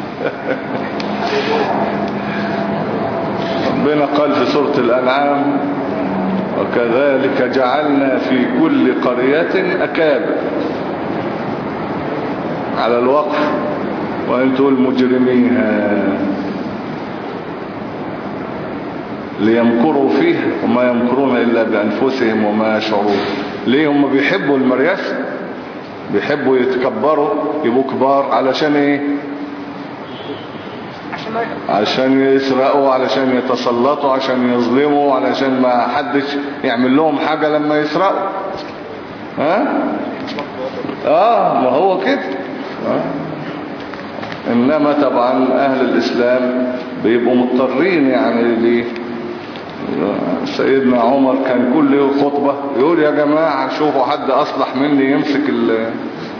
ربنا قال في سورة الأنعام وكذلك جعلنا في كل قرية أكابر على الوقف وأنتم المجرميها ليمكروا فيه وما يمكرون إلا بأنفسهم وما يشعرون. ليه هم بيحبوا المرياسة، بيحبوا يتكبروا يبقوا كبار علشان ايه؟ عشان يسرقوا، علشان يتسلطوا، عشان يظلموا، علشان ما حدش يعمل لهم حاجة لما يسرقوا. ها اه ما هو كده. آه. انما طبعا اهل الاسلام بيبقوا مضطرين يعني ليه. سيدنا عمر كان كل خطبة يقول يا جماعة شوفوا حد اصلح مني يمسك ال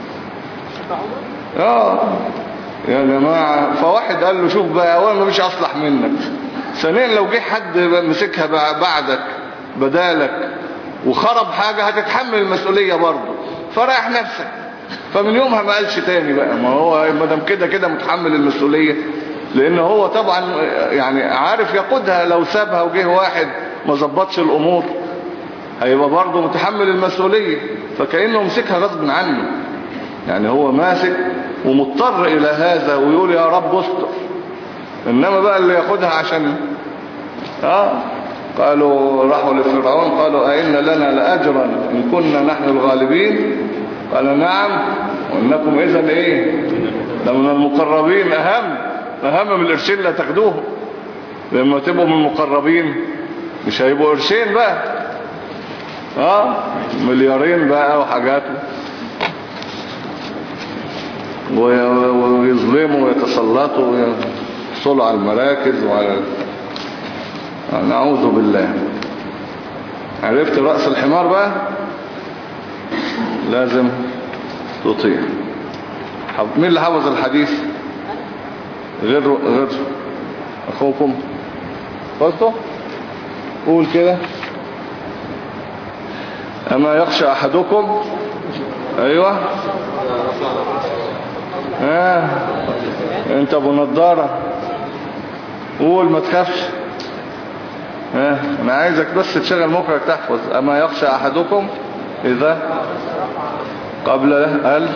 اه يا جماعة. فواحد قال له شوف بقى، اولا مفيش اصلح منك، ثانيا لو جه حد مسكها بعدك بدالك وخرب حاجة هتتحمل المسؤولية برضه، فريح نفسك. فمن يومها ما قالش تاني بقى، ما هو ما دام كده كده متحمل المسؤولية، لان هو طبعا يعني عارف يقودها. لو سابها وجه واحد ما ظبطش الامور هيبقى برضه متحمل المسؤولية، فكأنه مسكها غصب عنه. يعني هو ماسك ومضطر الى هذا ويقول يا رب استر. انما بقى اللي ياخدها عشان اه قالوا راحوا لفرعون قالوا أئن لنا لأجرا إن كنا نحن الغالبين، قال نعم وإنكم إذن إيه لمن المقربين. أهم أهم من القرشين لا تاخدوهم، لما تبقوا من المقربين مش هيبقوا قرشين بقى، اه مليارين بقى وحاجات، ويظلموا ويتسلطوا ويحصلوا على المراكز وعلى، نعوذ بالله. عرفت رأس الحمار بقى لازم تطيع. مين اللي حفظ الحديث غير غير اخوكم؟ قلتوا قول كده. اما يخشى احدكم ايوه اه انت ابو نضاره قول ما تخافش. اه انا عايزك بس تشغل مخك تحفظ. اما يخشى احدكم اذا قبل ال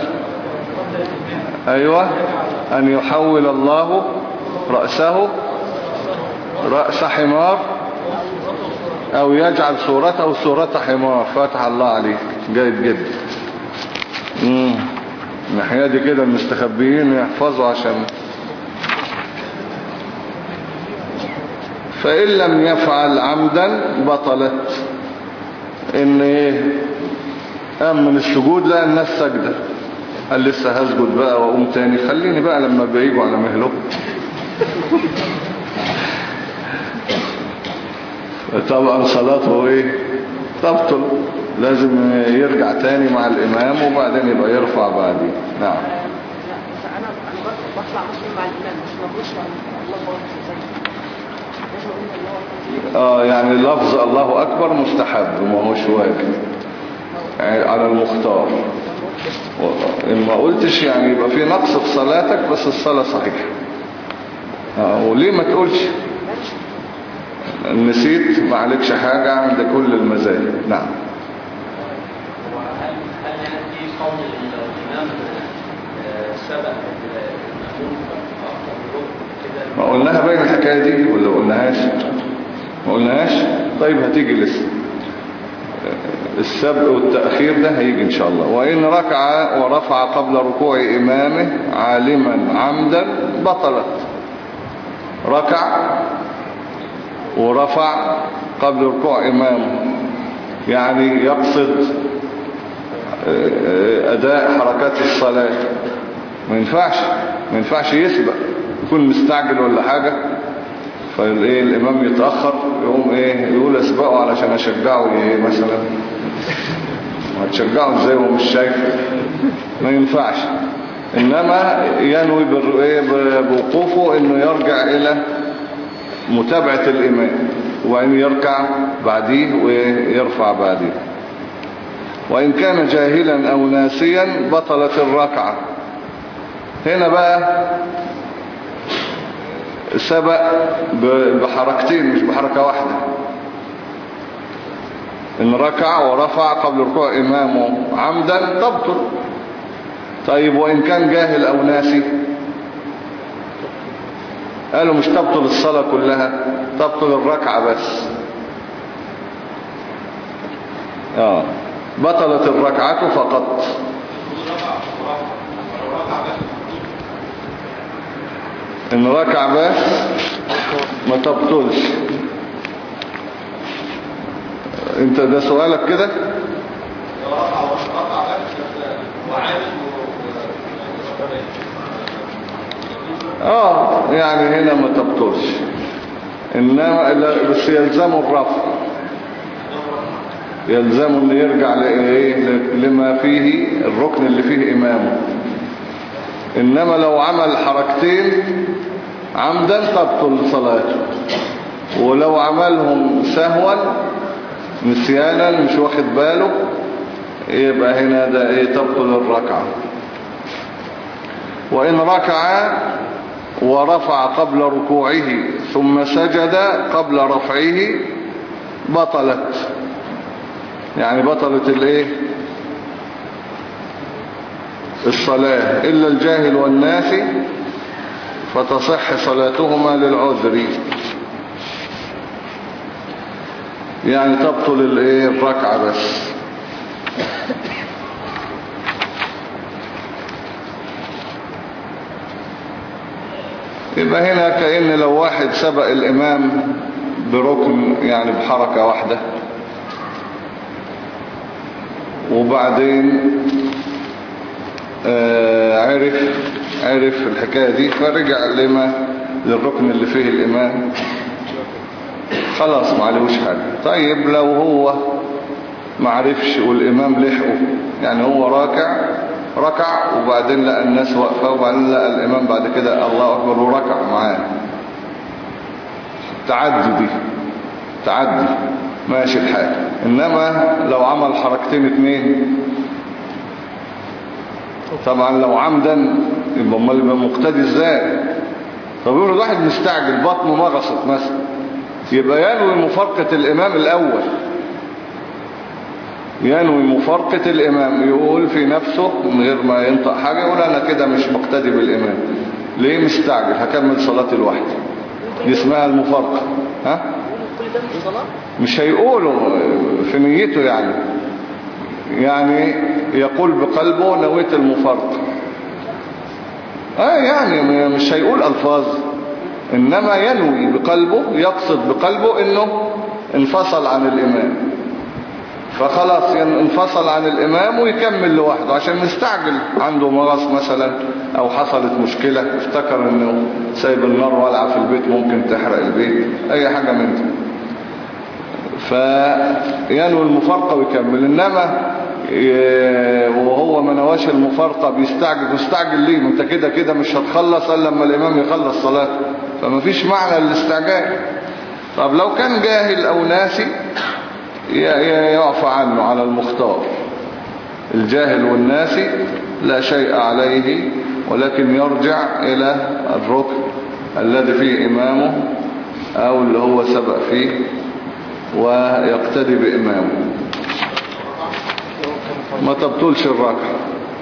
ايوه ان يحول الله رأسه رأس حمار او يجعل صورته صورة حمار. فتح الله عليك، جيد جدا. امم الناحية دي كده المستخبيين يحفظوا عشان. فإن لم يفعل عمدا بطلت. ان ايه قام من السجود لا الناس سجدة، قال لسه هسجد بقى واقوم تاني، خليني بقى لما بيجوا على مهله. طبعا صلاته ايه تبطل، لازم يرجع تاني مع الامام وبعدين يبقى يرفع بعدين. نعم.
انا انا بطلع مسلم مع الامام مش مبروش الله اكبر.
اه يعني لفظ الله اكبر مستحب وما هوش واجب يعني على المختار. ان ما قلتش يعني يبقى في نقص في صلاتك، بس الصلاة صحيحة. اه وليه ما تقولش نسيت ما عليكش حاجة عند كل المذاهب. نعم.
وهل هل في قول الإمام سبق
ما قلناها بين الحكاية دي ولا قلناهاش؟ ما قلناهاش. طيب هتيجي لسه السبق والتأخير ده هيجي إن شاء الله. وإن ركع ورفع قبل ركوع إمامه عالما عمدا بطلت. ركع ورفع قبل ركوع إمامه يعني يقصد أداء حركات الصلاة، ما ينفعش ما ينفعش يسبق، يكون مستعجل ولا حاجة فالايه الامام يتأخر يقوم ايه يقول اسبقه علشان اشجعه ايه مثلا. هتشجعه ازاي وهو مش شايف؟ ما ينفعش. انما ينوي بوقوفه انه يرجع الى متابعة الامام وان يركع بعديه ويرفع بعديه. وان كان جاهلا او ناسيا بطلت الركعة. هنا بقى سبق بحركتين مش بحركة واحدة. ان ركع ورفع قبل ركوع امامه عمدا تبطل. طيب وان كان جاهل او ناسي؟ قالوا مش تبطل الصلاة كلها، تبطل الركعة بس. اه بطلت الركعة فقط. ان ركع بس ما تبطلش. انت ده سؤالك كده؟ اه يعني هنا ما تبطلش، انما بس يلزمه الرفع، يلزمه ان يرجع لإيه؟ لما فيه الركن اللي فيه امامه. انما لو عمل حركتين عمدا تبطل صلاته، ولو عملهم سهوا نسيانا مش واخد باله يبقى هنا ده ايه؟ تبطل الركعة. وإن ركع ورفع قبل ركوعه ثم سجد قبل رفعه بطلت، يعني بطلت الايه؟ الصلاة، إلا الجاهل والناسي فتصح صلاتهما للعذر، يعني تبطل الايه؟ الركعة بس. يبقى هنا كأن لو واحد سبق الإمام بركن يعني بحركة واحدة وبعدين آه عرف عرف الحكاية دي فرجع لما للركن اللي فيه الإمام خلاص ما عليهوش حاجة. طيب لو هو ما عرفش والإمام لحقه، يعني هو راكع ركع وبعدين لقى الناس واقفة وبعدين لقى الإمام بعد كده الله أكبر وركع معاه، تعدي دي تعدي ماشي الحال. إنما لو عمل حركتين اتنين طبعا لو عمدا يبقى امال يبقى مقتدي ازاي؟ طب يقول واحد مستعجل بطنه مغصت مثلا يبقى ينوي مفارقة الإمام الأول، ينوي مفارقة الإمام، يقول في نفسه من غير ما ينطق حاجة يقول أنا كده مش مقتدي بالإمام، ليه مستعجل هكمل صلاتي لوحدي، دي اسمها المفارقة. ها؟ مش هيقوله في نيته يعني، يعني يقول بقلبه نويت المفارقة، اه يعني مش هيقول ألفاظ، إنما ينوي بقلبه، يقصد بقلبه إنه انفصل عن الإمام، فخلاص انفصل عن الإمام ويكمل لوحده عشان مستعجل عنده مغص مثلا أو حصلت مشكلة افتكر إنه سايب النار والعة في البيت ممكن تحرق البيت أي حاجة من دي، فينوي المفارقة ويكمل. إنما وهو ما نواش المفارقة بيستعجل، مستعجل ليه؟ ما انت كده كده مش هتخلص الا لما الامام يخلص صلاته، فما فيش معنى للاستعجال. طب لو كان جاهل او ناسي يعفى عنه على المختار، الجاهل والناسي لا شيء عليه، ولكن يرجع الى الركن الذي فيه امامه او اللي هو سبق فيه ويقتدي بامامه، ما تبطلش الركعة.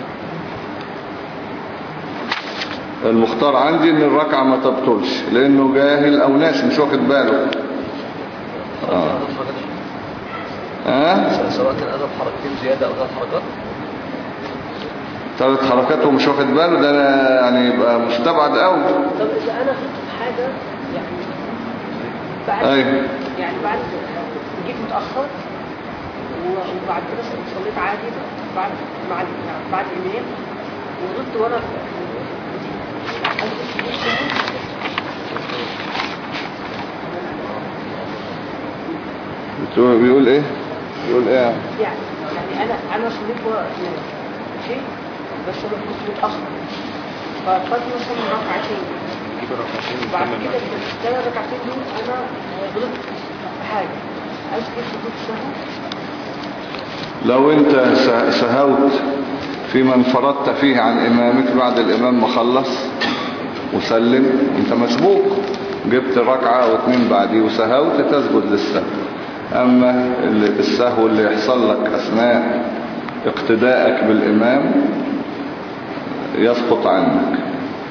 المختار عندي ان الركعة ما تبطلش لانه جاهل او ناس مش واخد باله. اه اه
سواء كان أدب حركتين زيادة او ثلاث حركات،
ثلاث حركات ومش واخد باله ده يعني يبقى مستبعد قوي.
طب اذا انا خدت حاجة يعني بعد
ايوه
يعني بعد جيت متأخر وبعد كده صليت عادي بعد مع يعني بعد الإمام وغلطت وانا
بيقول ايه بيقول ايه
يعني يعني انا انا صليت شيء بس انا كنت متأخر فقد مثلا ركعتين بعد كده الثلاث ركعتين دول انا غلطت في حاجة أذكر سجود السهو.
لو انت سهوت في من فرضت فيه عن امامك بعد الامام ما خلص وسلم، انت مسبوق جبت ركعة او اتنين بعديه وسهوت تسجد للسهو. اما السهو اللي يحصل لك اثناء اقتدائك بالامام يسقط عنك.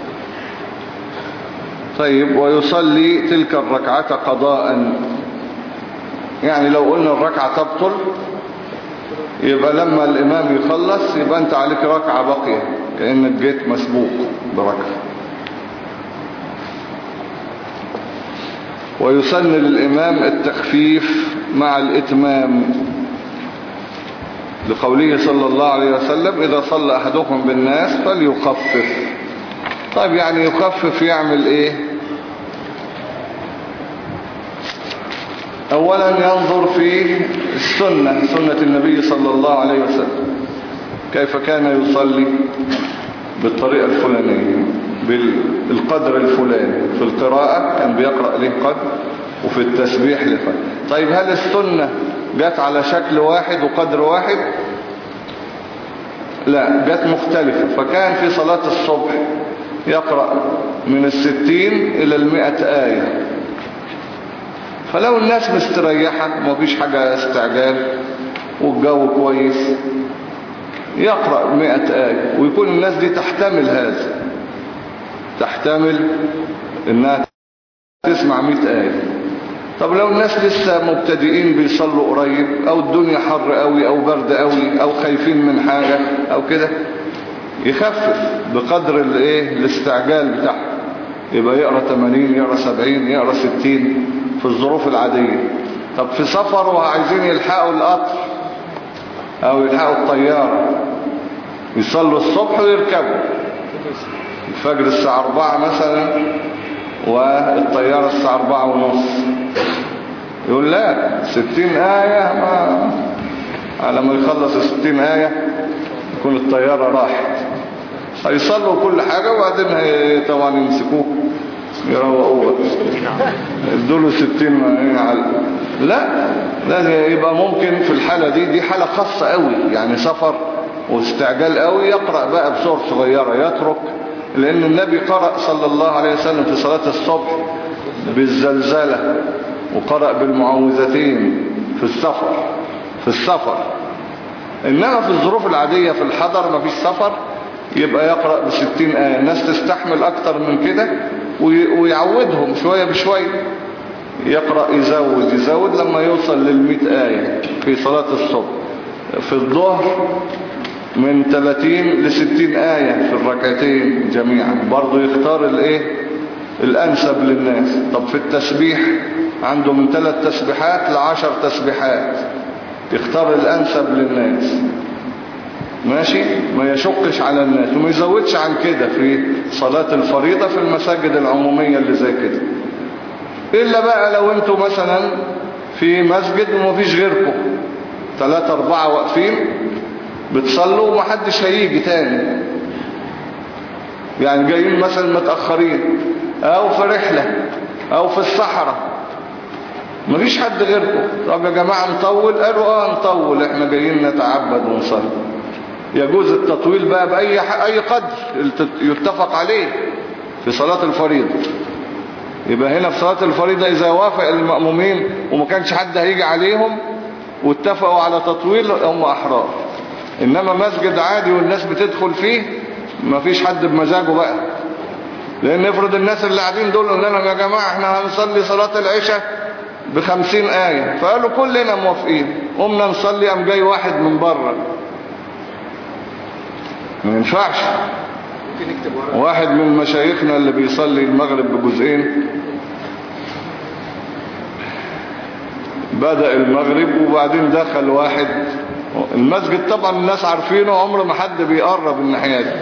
طيب ويصلي تلك الركعة قضاء، يعني لو قلنا الركعة تبطل يبقى لما الإمام يخلص يبقى أنت عليك ركعة باقية كأنك جيت مسبوق بركعة. ويسن للإمام التخفيف مع الإتمام لقوله صلى الله عليه وسلم إذا صلى أحدكم بالناس فليخفف. طيب يعني يخفف يعمل إيه؟ أولا ينظر في السنة، سنة النبي صلى الله عليه وسلم، كيف كان يصلي بالطريقة الفلانية بالقدر الفلاني، في القراءة كان بيقرأ له قدر، وفي التسبيح له قدر. طيب هل السنة جت على شكل واحد وقدر واحد؟ لا، جت مختلفة. فكان في صلاة الصبح يقرأ من الستين إلى المئة آية، فلو الناس مستريحة ومفيش حاجة استعجال والجو كويس يقرأ مئة آية، ويكون الناس دي تحتمل هذا، تحتمل انها تسمع مئة آية. طب لو الناس لسه مبتدئين بيصلوا قريب، او الدنيا حر قوي او برد قوي او خايفين من حاجة او كده، يخفف بقدر الايه الاستعجال بتاعه، يبقى يقرأ ثمانين، يقرأ سبعين، يقرأ ستين في الظروف العادية. طب في سفر وعايزين يلحقوا القطر او يلحقوا الطيارة، يصلوا الصبح ويركبوا الفجر الساعة أربعة مثلا والطيارة الساعة أربعة ونص، يقول لا ستين آية، ما على ما يخلص ستين آية يكون الطيارة راحت. هيصلوا كل حاجة وبعدين طبعا يمسكوه يروقوه يدوله ستين على. لا، لازم يبقى ممكن في الحالة دي، دي حالة خاصة قوي، يعني سفر واستعجال قوي، يقرأ بقى بسور صغيرة يترك. لأن النبي قرأ صلى الله عليه وسلم في صلاة الصبح بالزلزلة، وقرأ بالمعوذتين في السفر في السفر إنما في الظروف العادية في الحضر ما فيش سفر، يبقى يقرأ بستين آية. الناس تستحمل أكتر من كده ويعودهم شوية بشوية، يقرأ يزود يزود لما يوصل للمئة آية في صلاة الصبح. في الظهر من ثلاثين لستين آية في الركعتين جميعا، برضو يختار الايه الأنسب للناس. طب في التسبيح عنده من ثلاث تسبيحات لعشر تسبيحات، يختار الأنسب للناس، ماشي، ما يشقش على الناس، وما يزودش عن كده في صلاة الفريضة في المساجد العمومية اللي زي كده. إلا بقى لو انتوا مثلا في مسجد ومفيش غيركم، ثلاثة أربعة واقفين بتصلوا ومحدش هيجي تاني، يعني جايين مثلا متأخرين أو في رحلة أو في الصحراء مفيش حد غيركم، طب يا جماعة نطول؟ قالوا اه نطول، احنا جايين نتعبد ونصلي. يجوز التطويل بقى بأي أي قدر يتفق عليه في صلاة الفريضة. يبقى هنا في صلاة الفريضة إذا وافق المأمومين وما كانش حد هيجي عليهم واتفقوا على تطويل هم أحرار. إنما مسجد عادي والناس بتدخل فيه ما فيش حد بمزاجه بقى، لأن افرض الناس اللي قاعدين دول قلنا لهم يا جماعة احنا هنصلي صلاة العشاء بخمسين آية، فقالوا كلنا موافقين، قمنا نصلي، قام جاي واحد من بره، ما ينفعش. واحد من مشايخنا اللي بيصلي المغرب بجزئين، بدأ المغرب وبعدين دخل واحد المسجد، طبعا الناس عارفينه، عمر ما حد بيقرب الناحية دي،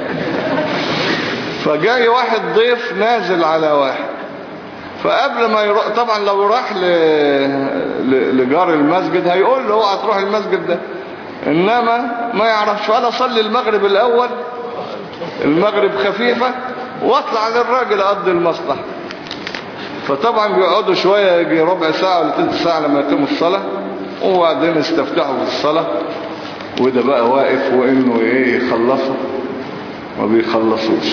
فجاي واحد ضيف نازل على واحد، فقبل ما يروح طبعا لو راح ل... ل... لجار المسجد هيقول له اوعى تروح المسجد ده، انما ما يعرفش، ولا صلي المغرب الاول، المغرب خفيفة، واطلع للراجل اقضي المصلحة. فطبعا بيقعدوا شوية، يجي ربع ساعة ولا تلت ساعة لما يقيموا الصلاة، وبعدين استفتحوا في الصلاة، وده بقى واقف وانه ايه يخلصوا، ما بيخلصوش.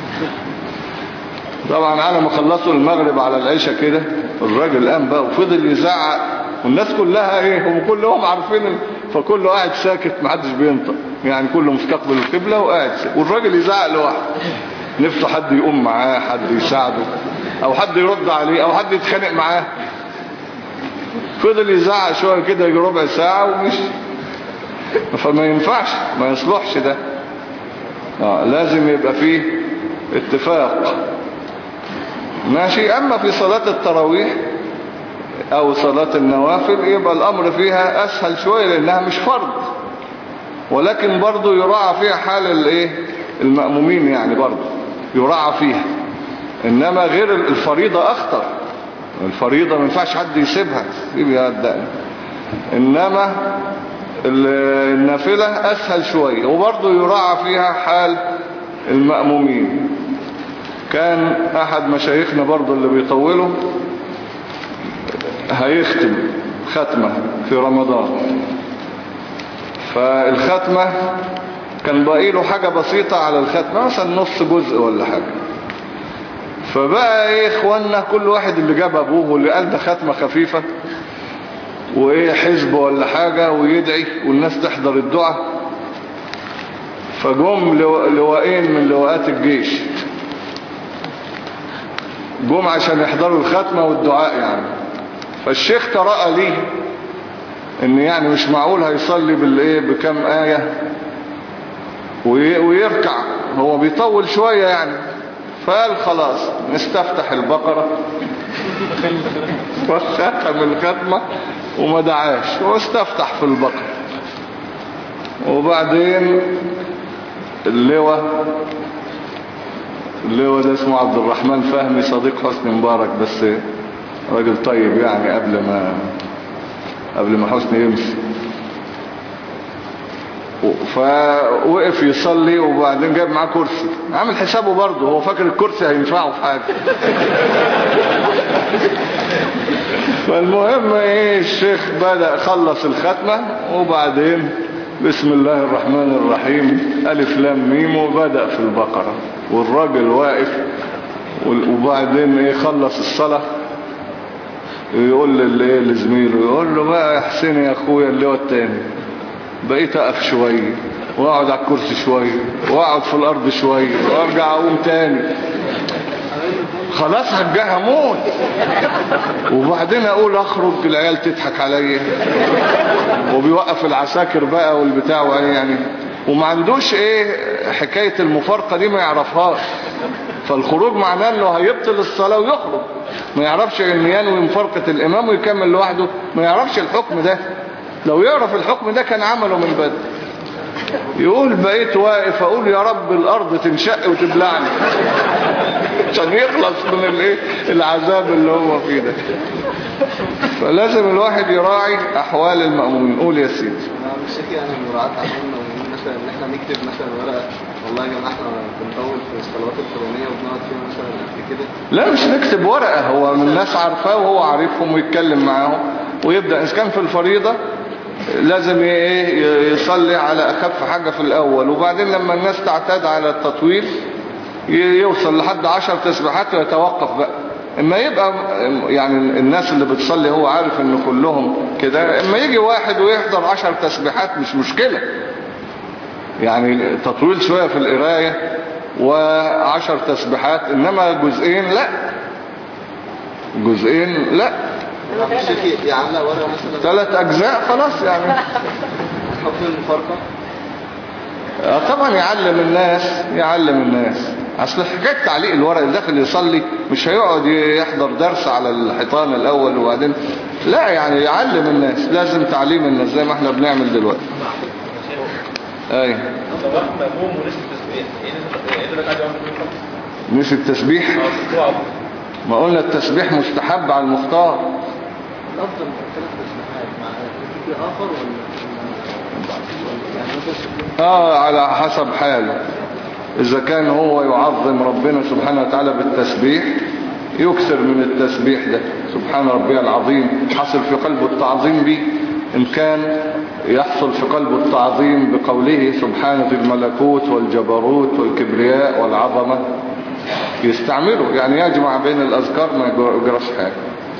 طبعا على ما خلصوا المغرب على العشاء كده، الراجل قام بقى وفضل يزعق، والناس كلها ايه هم كلهم عارفين ال... فكله قاعد ساكت، محدش بينطق، يعني كله مستقبل القبلة وقاعد ساكت، والراجل يزعق لوحده، نفسه حد يقوم معاه، حد يساعده، او حد يرد عليه، او حد يتخانق معاه. فضل يزعق شوية كده، يجي ربع ساعة ومش، فما ينفعش، ما يصلحش ده. آه لازم يبقى فيه اتفاق، ماشي. اما في صلاة التراويح او صلاة النوافل يبقى الامر فيها اسهل شوية لانها مش فرض، ولكن برضو يراعى فيها حال الايه المأمومين، يعني برضو يراعى فيها. انما غير الفريضة اخطر، الفريضة ما ينفعش حد يسيبها يبقى، انما النافلة اسهل شوية وبرضو يراعى فيها حال المأمومين. كان احد مشايخنا برضو اللي بيطوله هيختم ختمة في رمضان، فالختمة كان باقي له حاجة بسيطة على الختمة، مثلا نص جزء ولا حاجة. فبقى ايه اخواننا كل واحد اللي جاب ابوه واللي قال ده ختمة خفيفة وايه حزب ولا حاجة ويدعي والناس تحضر الدعاء. فجم لواءين من لواءات الجيش جم عشان يحضروا الختمة والدعاء يعني. فالشيخ ترأى ليه ان يعني مش معقول هيصلي بالايه بكم آية ويركع، هو بيطول شوية يعني. فقال خلاص نستفتح البقرة وختم الختمة وما دعاش واستفتح في البقرة. وبعدين اللواء اللواء ده اسمه عبد الرحمن فهمي صديق حسني مبارك، بس راجل طيب يعني قبل ما قبل ما حسني يمشي. فوقف يصلي وبعدين جايب معاه كرسي، عامل حسابه برضه هو فاكر الكرسي هينفعه في حاجة. فالمهم ايه الشيخ بدأ خلص الختمة وبعدين بسم الله الرحمن الرحيم ألف لام ميم وبدأ في البقرة والراجل واقف. وبعدين ايه خلص الصلاة يقول للي لزميله يقول له بقى يا حسين يا اخويا اللي هو التاني بقيت اقف شوية واقعد على الكرسي شوية واقعد في الارض شوية وارجع اقوم تاني، خلاص هرجع هموت. وبعدين اقول اخرج العيال تضحك عليا، وبيوقف العساكر بقى والبتاع يعني، وما عندوش ايه حكاية المفارقة دي ما يعرفهاش. فالخروج معناه انه هيبطل الصلاة ويخرج، ما يعرفش ان ينوي مفارقة الامام ويكمل لوحده، ما يعرفش الحكم ده. لو يعرف الحكم ده كان عمله من بدري. يقول بقيت واقف اقول يا رب الارض تنشق وتبلعني عشان يخلص من الايه العذاب اللي هو فيه ده. فلازم الواحد يراعي احوال المأمومين. قول يا سيدي.
انا مش شاكي يعني مراعاة احوال المأمومين، مثلا ان احنا نكتب مثلا ورقة والله يا جماعه احنا بنطول في الصلوات الفلانيه وبنقعد فيها مثلا قد كده.
لا مش نكتب ورقة، هو من الناس عارفاه وهو عارفهم ويتكلم معاهم ويبدأ. إذا كان في الفريضة لازم ايه يصلي على اخف حاجة في الاول، وبعدين لما الناس تعتاد على التطويل يوصل لحد عشر تسبيحات ويتوقف بقى. اما يبقى يعني الناس اللي بتصلي هو عارف ان كلهم كده، اما يجي واحد ويحضر عشر تسبيحات مش مشكلة يعني، تطويل شوية في القراية وعشر تسبيحات، انما جزئين لا، جزئين لا،
مش شاكي يعلق ورقة مثلا
ثلاث اجزاء خلاص يعني.
حكم المفارقة
طبعا يعلم الناس يعلم الناس اصل حكاية تعليق الورق اللي داخل يصلي مش هيقعد يحضر درس على الحيطان الاول وبعدين لا، يعني يعلم الناس، لازم تعليم الناس زي ما احنا بنعمل دلوقتي. اي نسي التسبيح، ما قلنا التسبيح مستحب على المختار.
الافضل ثلاث تسبيحات مع في اخر ولا
اه على حسب حاله. اذا كان هو يعظم ربنا سبحانه وتعالى بالتسبيح يكثر من التسبيح ده، سبحان ربي العظيم، حصل في قلبه التعظيم به. ان كان يحصل في قلبه التعظيم بقوله سبحان ذي الملكوت والجبروت والكبرياء والعظمة يستعمله، يعني يجمع بين الاذكار ما يجراش حاجة.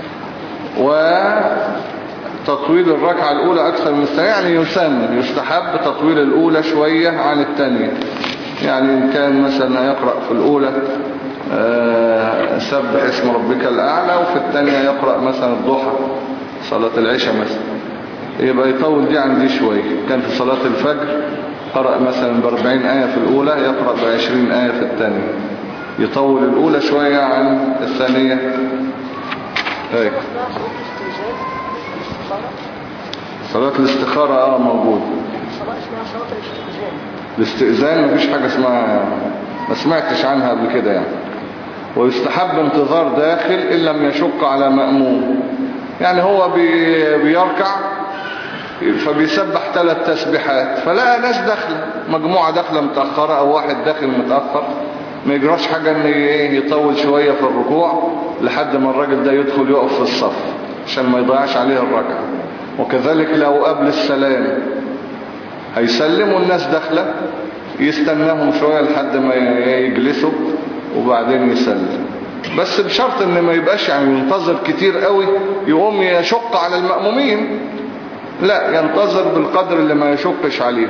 وتطويل الركعة الاولى اكثر من الثانية، يعني يسن يستحب تطويل الاولى شوية عن الثانية. يعني ان كان مثلا يقرأ في الاولى آه سبح اسم ربك الاعلى، وفي الثانية يقرأ مثلا الضحى صلاة العشاء مثلا، يبقى يطول دي عن دي شوية. كان في صلاة الفجر قرأ مثلا باربعين آية في الاولى، يقرأ بعشرين آية في الثانية، يطول الاولى شوية عن الثانية. ايه
الاستخارة؟
صلاة الاستخارة اه موجود.
صلاة اسمها صلاة الاستئذان.
الاستئذان مفيش حاجة اسمها، ما سمعتش عنها قبل كده يعني. ويستحب انتظار داخل إن لم يشق على مأموم. يعني هو بي بيركع فبيسبح ثلاث تسبيحات، فلقى ناس داخله، مجموعة داخله متأخرة او واحد داخل متأخر، ما يجراش حاجة ان يطول شوية في الركوع لحد ما الراجل ده يدخل يقف في الصف عشان ما يضيعش عليه الركعة. وكذلك لو قبل السلام هيسلموا الناس داخله، يستناهم شوية لحد ما يجلسوا وبعدين يسلم، بس بشرط ان ما يبقاش يعني ينتظر كتير قوي يقوم يشق على المأمومين، لا ينتظر بالقدر اللي ما يشقش عليه.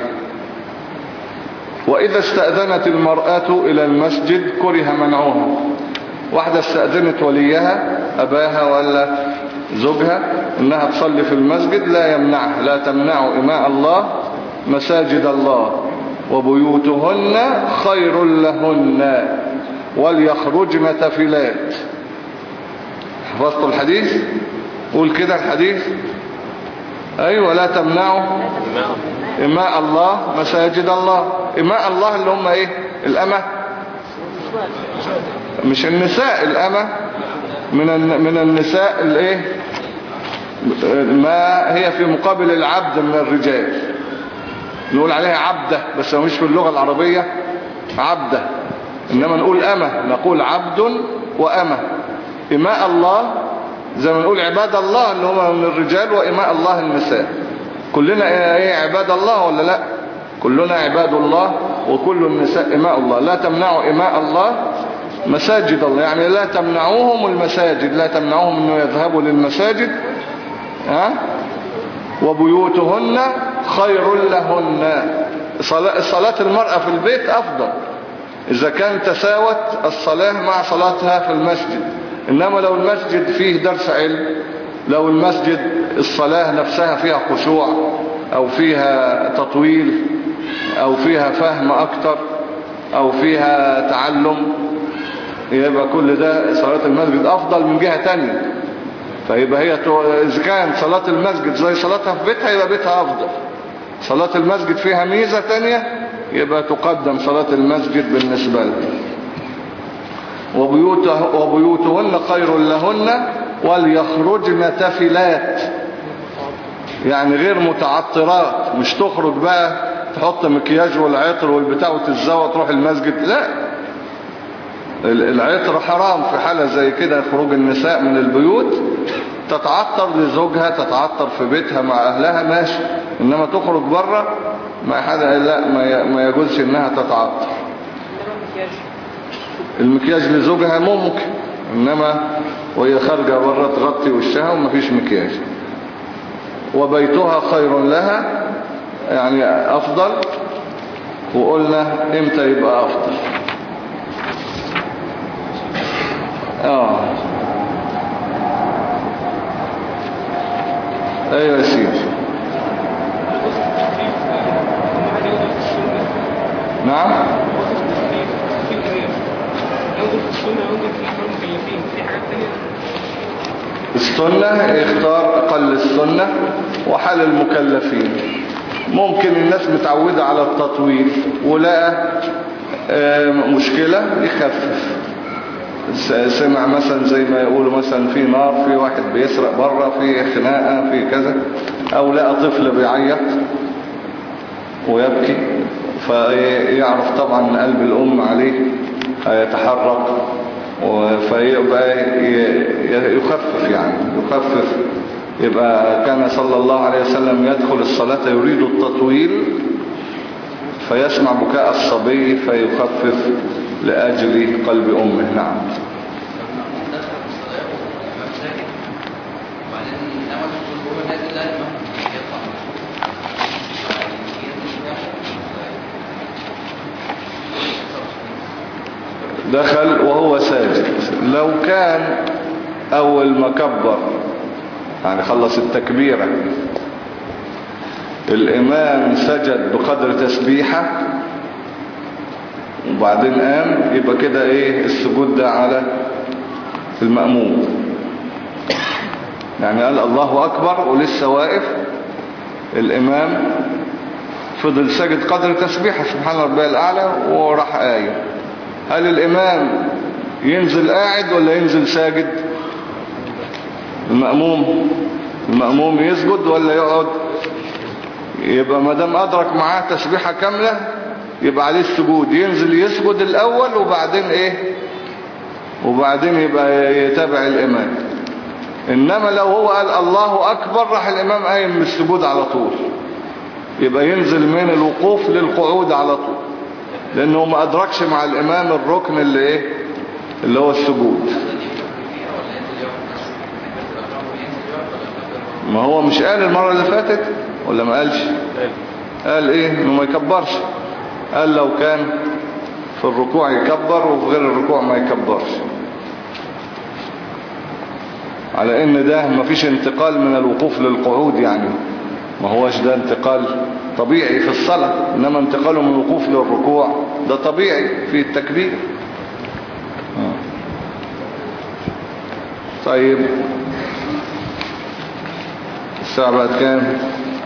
وإذا استأذنت المرأة إلى المسجد كره منعها. واحدة استأذنت وليها أباها ولا زوجها إنها تصلي في المسجد، لا يمنعها. لا تمنعوا إماء الله مساجد الله وبيوتهن خير لهن وليخرجن تفلات. حفظتوا الحديث؟ قول كده الحديث. أيوة، لا تمنعوا إماء الله مساجد الله. إماء الله اللي هم إيه؟ الأمة، مش النساء، الأمة من من النساء الإيه؟ ما هي في مقابل العبد من الرجال، نقول عليها عبدة، بس مش في اللغة العربية عبدة، إنما نقول أمة، نقول عبد وأمة. إماء الله زي ما نقول عباد الله اللي هم من الرجال، وإماء الله النساء. كلنا ايه عباد الله ولا لا؟ كلنا عباد الله وكل النساء إماء الله. لا تمنعوا إماء الله مساجد الله، يعني لا تمنعوهم المساجد، لا تمنعوهم انه يذهبوا للمساجد. ها؟ وبيوتهن خير لهن. صلاة المرأة في البيت أفضل إذا كان تساوت الصلاة مع صلاتها في المسجد. إنما لو المسجد فيه درس علم، لو المسجد الصلاة نفسها فيها خشوع أو فيها تطويل أو فيها فهم أكتر أو فيها تعلم، يبقى كل ده صلاة المسجد أفضل من جهة تانية. فيبقى هي إذا كان صلاة المسجد زي صلاتها في بيتها يبقى بيتها أفضل. صلاة المسجد فيها ميزة تانية يبقى تقدم صلاة المسجد بالنسبة لها. وبيوته وبيوتهن خير لهن وليخرجن تفلات، يعني غير متعطرات، مش تخرج بقى تحط مكياج والعطر والبتاع وتتزوى تروح المسجد، لا. العطر حرام في حالة زي كده، خروج النساء من البيوت تتعطر لزوجها، تتعطر في بيتها مع أهلها ماشي، إنما تخرج بره ما حدا، لا ما يجوزش إنها تتعطر. المكياج لزوجها ممكن، إنما وهي خارجة بره تغطي وشها ومفيش مكياج. وبيتها خير لها، يعني أفضل. وقلنا إمتى يبقى أفضل؟ آه أيوة يا سيدي. نعم. السنة يختار أقل السنة وحال المكلفين. ممكن الناس متعودة على التطويل ولقى مشكلة يخفف. سمع مثلا زي ما يقولوا مثلا في نار، في واحد بيسرق بره، في خناقة، في كذا، او لقى طفل بيعيط ويبكي، فيعرف طبعا ان قلب الام عليه هيتحرك، فيبقى يخفف، يعني يخفف. يبقى كان صلى الله عليه وسلم يدخل الصلاة يريد التطويل فيسمع بكاء الصبي فيخفف لأجل قلب أمه. نعم. دخل وهو ساجد، لو كان أول ما كبر يعني خلص التكبيرة الإمام سجد بقدر تسبيحة وبعدين قام، يبقى كده ايه السجود ده على المأموم. يعني قال الله أكبر ولسه واقف، الإمام فضل ساجد قدر تسبيحه سبحان ربي الأعلى وراح قايم. هل الإمام ينزل قاعد ولا ينزل ساجد؟ المأموم المأموم يسجد ولا يقعد؟ يبقى ما دام أدرك معاه تسبيحة كاملة يبقى عليه السجود، ينزل يسجد الأول وبعدين إيه، وبعدين يبقى يتابع الإمام. إنما لو هو قال الله أكبر راح الإمام قايم من السجود على طول، يبقى ينزل من الوقوف للقعود على طول، لأنه ما أدركش مع الإمام الركن اللي إيه اللي هو السجود. ما هو مش قال المرة اللي فاتت ولا ما قالش؟ قال إيه؟ إنه ما يكبرش. قال لو كان في الركوع يكبر وفي غير الركوع ما يكبرش، على ان ده ما فيش انتقال من الوقوف للقعود، يعني ما هوش ده انتقال طبيعي في الصلاة، انما انتقاله من الوقوف للركوع ده طبيعي في التكبير. طيب الساعة بقت كام؟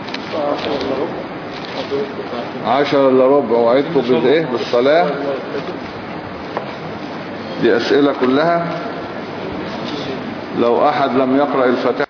عشر الا ربع. وعدتوا بالايه؟ بالصلاة. دي اسئلة كلها. لو احد لم يقرأ الفاتحة